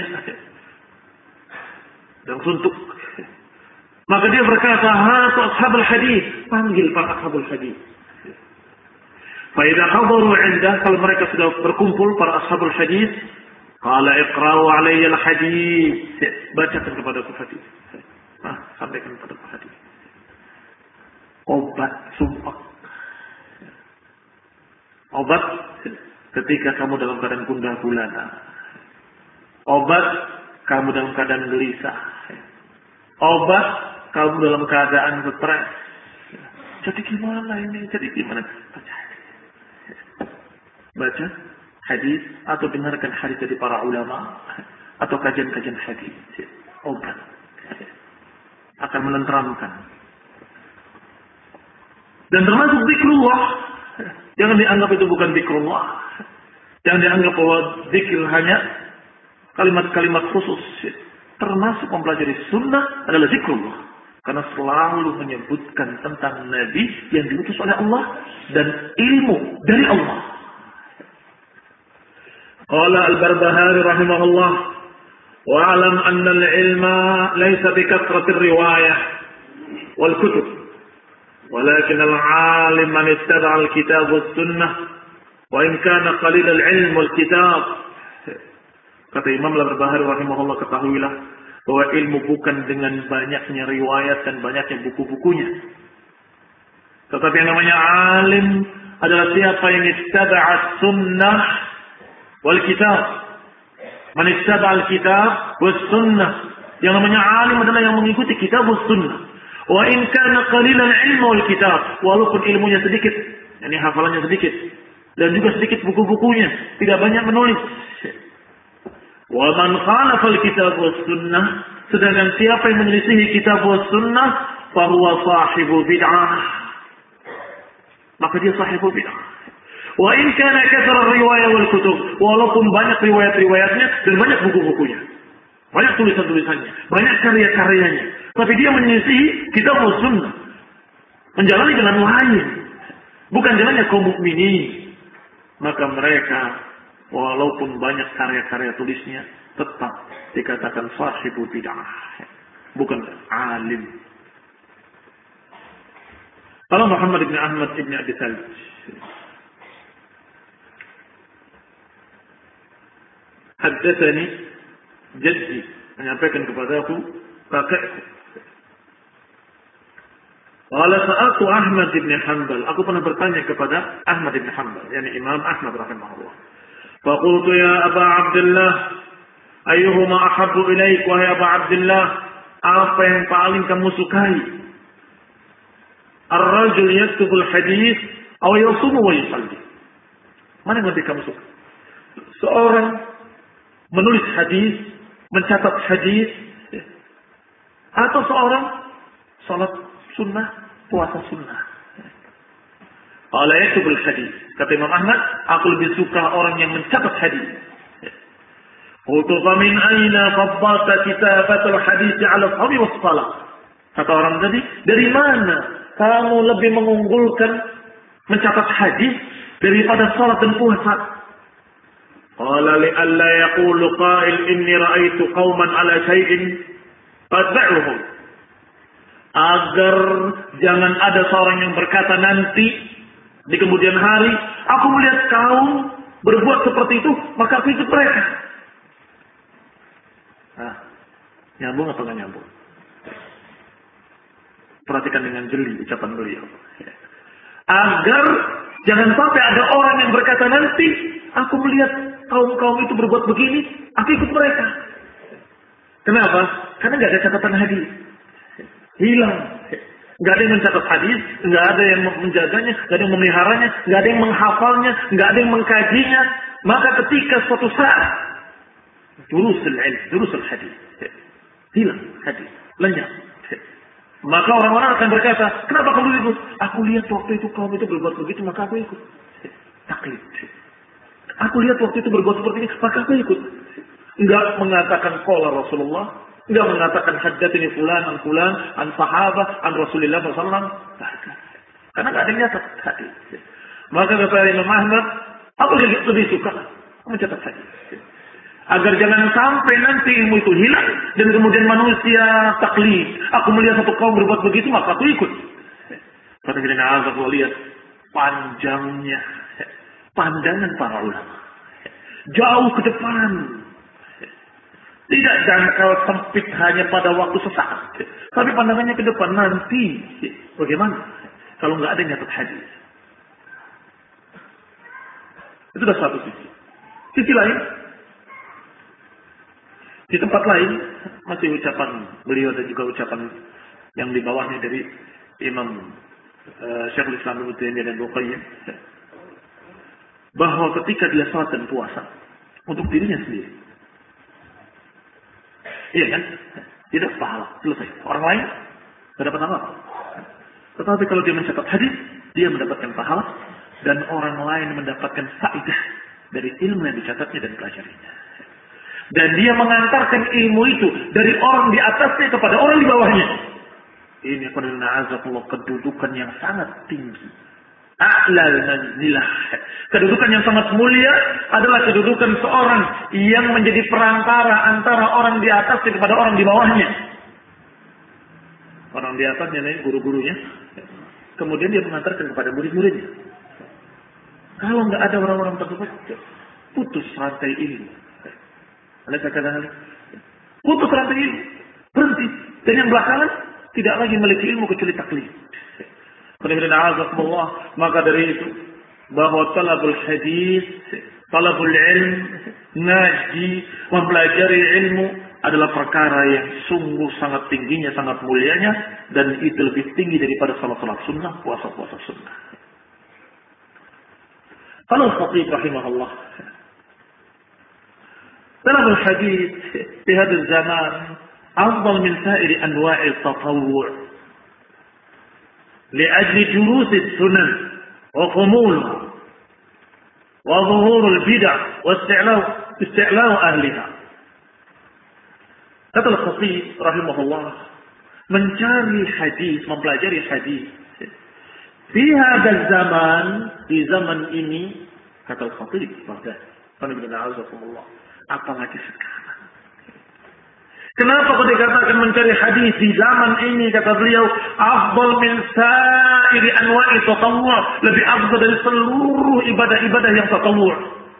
dan suntuk, maka dia berkata, "Hatu ashabul hadis," panggil para ashabul hadis. Fa idza hadaru 'indah, kalau mereka sudah berkumpul para ashabul hadis, qala iqra'u 'alayya al-hadits, bacakan kepadaku hadis. Sampaikan kepadaku hadis. Obat sumpah. Obat ketika kamu dalam keadaan gundah gulana. Obat kamu dalam keadaan gelisah. Obat kamu dalam keadaan stres. Jadi gimana ini? Jadi gimana? Baca hadis. Baca hadis atau dengarkan hadis dari para ulama atau kajian-kajian hadis. Obat akan menenteramkan. Dan termasuk zikrullah, jangan dianggap itu bukan zikrullah. Jangan dianggap bahwa zikir hanya kalimat-kalimat khusus. Termasuk mempelajari sunnah adalah zikrullah, karena selalu menyebutkan tentang Nabi yang diutus oleh Allah dan ilmu dari Allah. Qala al-Barbahari rahimahullah, wa'lam anna al-ilma laysa bikathrati ar-riwayah wal kutub, walakin al-'alim man ittaba'a al-kitab was sunnah Wa in kana qalilal ilm wal kitab. Kata Imam Al-Barbahari rahimahullah, ketahuilah bahwa ilmu bukan dengan banyaknya riwayat dan banyaknya buku-bukunya. Tetapi yang namanya alim adalah siapa yang ittaba'a sunnah wal kitab. Man ittaba'a al-kitab was sunnah. Yang namanya alim adalah yang mengikuti kitab was sunnah. Wa in kana qalilan ilmu wal kitab, walaupun ilmunya sedikit, yani hafalannya sedikit, dan juga sedikit buku-bukunya, tidak banyak menulis. Wa man khalafa al-kitab was sunnah, sedangkan siapa yang menyelisihi kitab was sunnah, fa huwa sahibu bid'ah. Maka dia sahibu bid'ah. Wa in kana kathara riwayat wal kutub, walaupun banyak riwayat-riwayatnya dan banyak buku-bukunya, banyak tulisan-tulisannya, banyak karya-karyanya, tapi dia menyelisihi kitab was sunnah, menjalani jalan lain, bukan jalannya kaum mukminin, maka mereka walaupun banyak karya-karya tulisnya tetap dikatakan sahibu bid'ah, bukan alim. Qala Muhammad bin Ahmad bin Abi Thalib, haddatsani jaddi, menyampaikan kepadaku kakekku. Qala sa'altu Ahmad bin Hanbal, aku pernah bertanya kepada Ahmad bin Hanbal, yakni Imam Ahmad rahimahullah. Faqultu ya Aba Abdullah, ayyuhuma ahabbu ilaik, wahai Aba Abdullah, apa yang paling kamu sukai? Ar-rajul yaktubul hadis aw yasumu wa yusalli. Mana yang lebih kamu suka? Seorang menulis hadis, mencatat hadis, atau seorang salat sunnah, puasa sunnah? Qala yaktubul hadis. Kata Imam Ahmad, aku lebih suka orang yang mencatat hadis. Qultu fa min aina faddalta kitabatul hadis 'ala al-shaumi was-shalah? Kata orang tadi, dari mana kamu lebih mengunggulkan mencatat hadis daripada salat dan puasa? Qala li alla yaqulu qa'il inni ra'aitu qauman 'ala shay'in fad'uhum. Agar jangan ada seorang yang berkata nanti di kemudian hari, aku melihat kaum berbuat seperti itu, maka aku ikut mereka. Nah, nyambung atau nggak nyambung? Perhatikan dengan jeli ucapan beliau. Agar jangan sampai ada orang yang berkata nanti, aku melihat kaum-kaum itu berbuat begini, aku ikut mereka. Kenapa? Karena nggak ada catatan hadis. Hilang. Nggak ada yang mencatat hadis, nggak ada yang menjaganya, nggak ada yang memeliharanya, nggak ada yang menghafalnya, nggak ada yang mengkajinya. Maka ketika suatu saat durusul ilm, durusul hadis, hilang hadis, lenyap. Maka orang-orang akan berkata, kenapa kamu ikut? Aku lihat waktu itu kaum itu berbuat begitu, maka aku ikut. Taklid. Aku lihat waktu itu berbuat seperti ini, maka aku ikut. Enggak mengatakan qala Rasulullah, enggak mengatakan haddatsani fulan an sahabah an Rasulullah sallallahu alaihi wasallam. Karena enggak ada yang nyatat hadis. Maka kata Imam Ahmad, aku lebih suka mencatat hadis. Agar jangan sampai nanti ilmu itu hilang dan kemudian manusia taklid. Aku melihat satu kaum berbuat begitu, maka aku ikut. Kata kita Allah, lihat panjangnya pandangan para ulama. Jauh ke depan. Tidak dangkal sempit hanya pada waktu sesaat. Tapi pandangannya ke depan nanti. Bagaimana? Kalau nggak ada yang nyatat hadis. Itu adalah satu sisi. Sisi lain. Di tempat lain. Masih ucapan beliau dan juga ucapan yang di bawahnya dari Imam Syekhul Islam Ibnu Taimiyah dan Ibnu Qayyim. Bahwa ketika dia salat dan puasa. Untuk dirinya sendiri. Iya kan? Tidak pahala. Selesai. Orang lain tidak dapat apa-apa. Tetapi kalau dia mencatat hadis, dia mendapatkan pahala. Dan orang lain mendapatkan faedah dari ilmu yang dicatatnya dan pelajarinya. Dan dia mengantarkan ilmu itu dari orang di atasnya kepada orang di bawahnya. Ini adalah kedudukan yang sangat tinggi. A'lal manzilah. Kedudukan yang sangat mulia adalah kedudukan seorang yang menjadi perantara antara orang di atasnya kepada orang di bawahnya. Orang di atasnya ini guru-gurunya. Kemudian dia mengantarkan kepada murid-muridnya. Kalau nggak ada orang-orang tersebut, putus rantai ilmu. Oleh kata-kata putus rantai ilmu, berhenti. Dan yang belakangan tidak lagi memiliki ilmu kecuali taklid. Maka dari itu bahwa talabul hadis, talabul ilm, ngaji, mempelajari ilmu adalah perkara yang sungguh sangat tingginya, sangat mulianya, dan itu lebih tinggi daripada salat-salat sunnah, puasa-puasa sunnah. Kalau Khatib rahimahullah, talabul hadis di hadis zaman afdal min sa'iri anwa'i tatawwu' li'ajli durus as-sunan wa khumulha wa zuhur al-bid'ah wa isti'lau ahliha. Kata Al-Khatib rahimahullah, mencari hadis, mempelajari hadis di hadzal zaman, di zaman ini, kata Al-Khatib, apalagi sekarang. Kenapa kau dikatakan mencari hadis di zaman ini, kata beliau, afdal min sa'iri anwa'i tatawwu', lebih afdal dari seluruh ibadah-ibadah yang tatawwu'.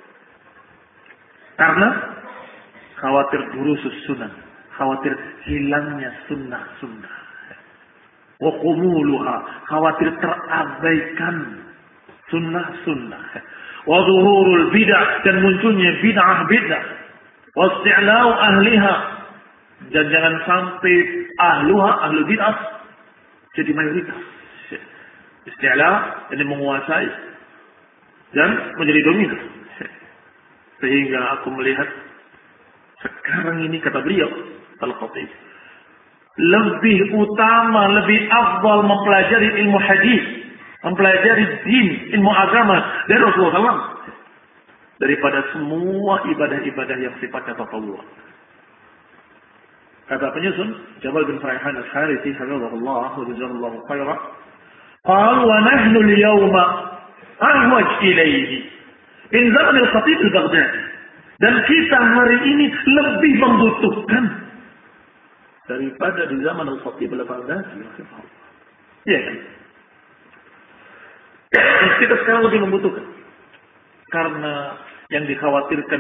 Karena khawatir durusus sunnah, khawatir hilangnya sunnah-sunnah. Wa qumuluha, khawatir terabaikan sunnah-sunnah. Wa zuhurul bid'ah, dan munculnya bid'ah-bid'ah. Wa isti'lau ahliha, dan jangan sampai ahlu bid'ah jadi mayoritas. Isti'la, jadi menguasai dan menjadi dominan. Sehingga aku melihat sekarang ini, kata beliau Al-Khatib, lebih utama, lebih afdal mempelajari ilmu hadis, mempelajari din, ilmu agama dari Rasulullah SAW, daripada semua ibadah-ibadah yang sifatnya tatawwu'. Kata penyusun Jabal bin Faraihan Al-Harithi hafizahullah wa jazakallahu khairan, qala wa nahnu al-yawma ahwaj ilayhi min zaman al-Khatib al-Baghdadi, dan kita hari ini lebih membutuhkan daripada di zaman Al-Khatib al-Baghdadi. Ya kan? Kita sekarang lebih membutuhkan, karena yang dikhawatirkan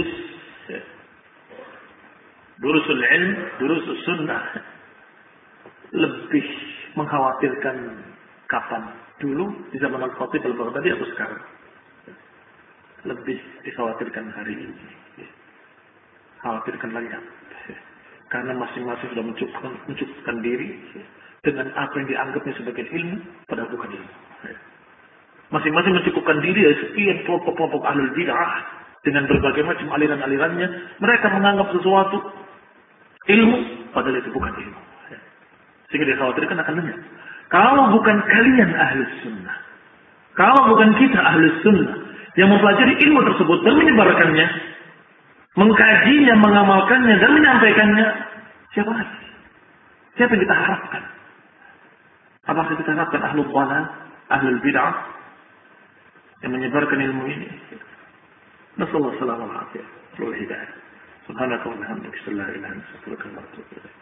durusul ilm, durusul sunnah, lebih mengkhawatirkan kapan, dulu di zaman Al-Khatib al-Baghdadi atau sekarang. Lebih dikhawatirkan hari ini, khawatirkan lagi, karena masing-masing sudah mencukupkan diri dengan apa yang dianggapnya sebagai ilmu, padahal bukan ilmu. Masing-masing mencukupkan diri dari sekian kelompok-kelompok ahlul bid'ah dengan berbagai macam aliran-alirannya. Mereka menganggap sesuatu ilmu, padahal itu bukan ilmu. Sehingga dikhawatirkan akan lenyap. Kalau bukan kalian ahlus sunnah, kalau bukan kita ahlus sunnah yang mempelajari ilmu tersebut dan menyebarkannya, mengkajinya, mengamalkannya dan menyampaikannya, siapa lagi? Siapa yang kita harapkan? Apakah kita harapkan ahlul dhalal, ahlul bid'ah yang menyebarkan ilmu ini? Nasallahu alaihi wasallam wal hidayah. Subhanaka wa bihamdika, asyhadu an la ilaha illa anta, astaghfiruka wa atubu ilaik.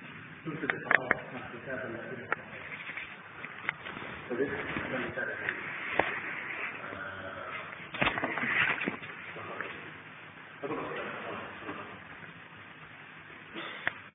Terus, kita bicara.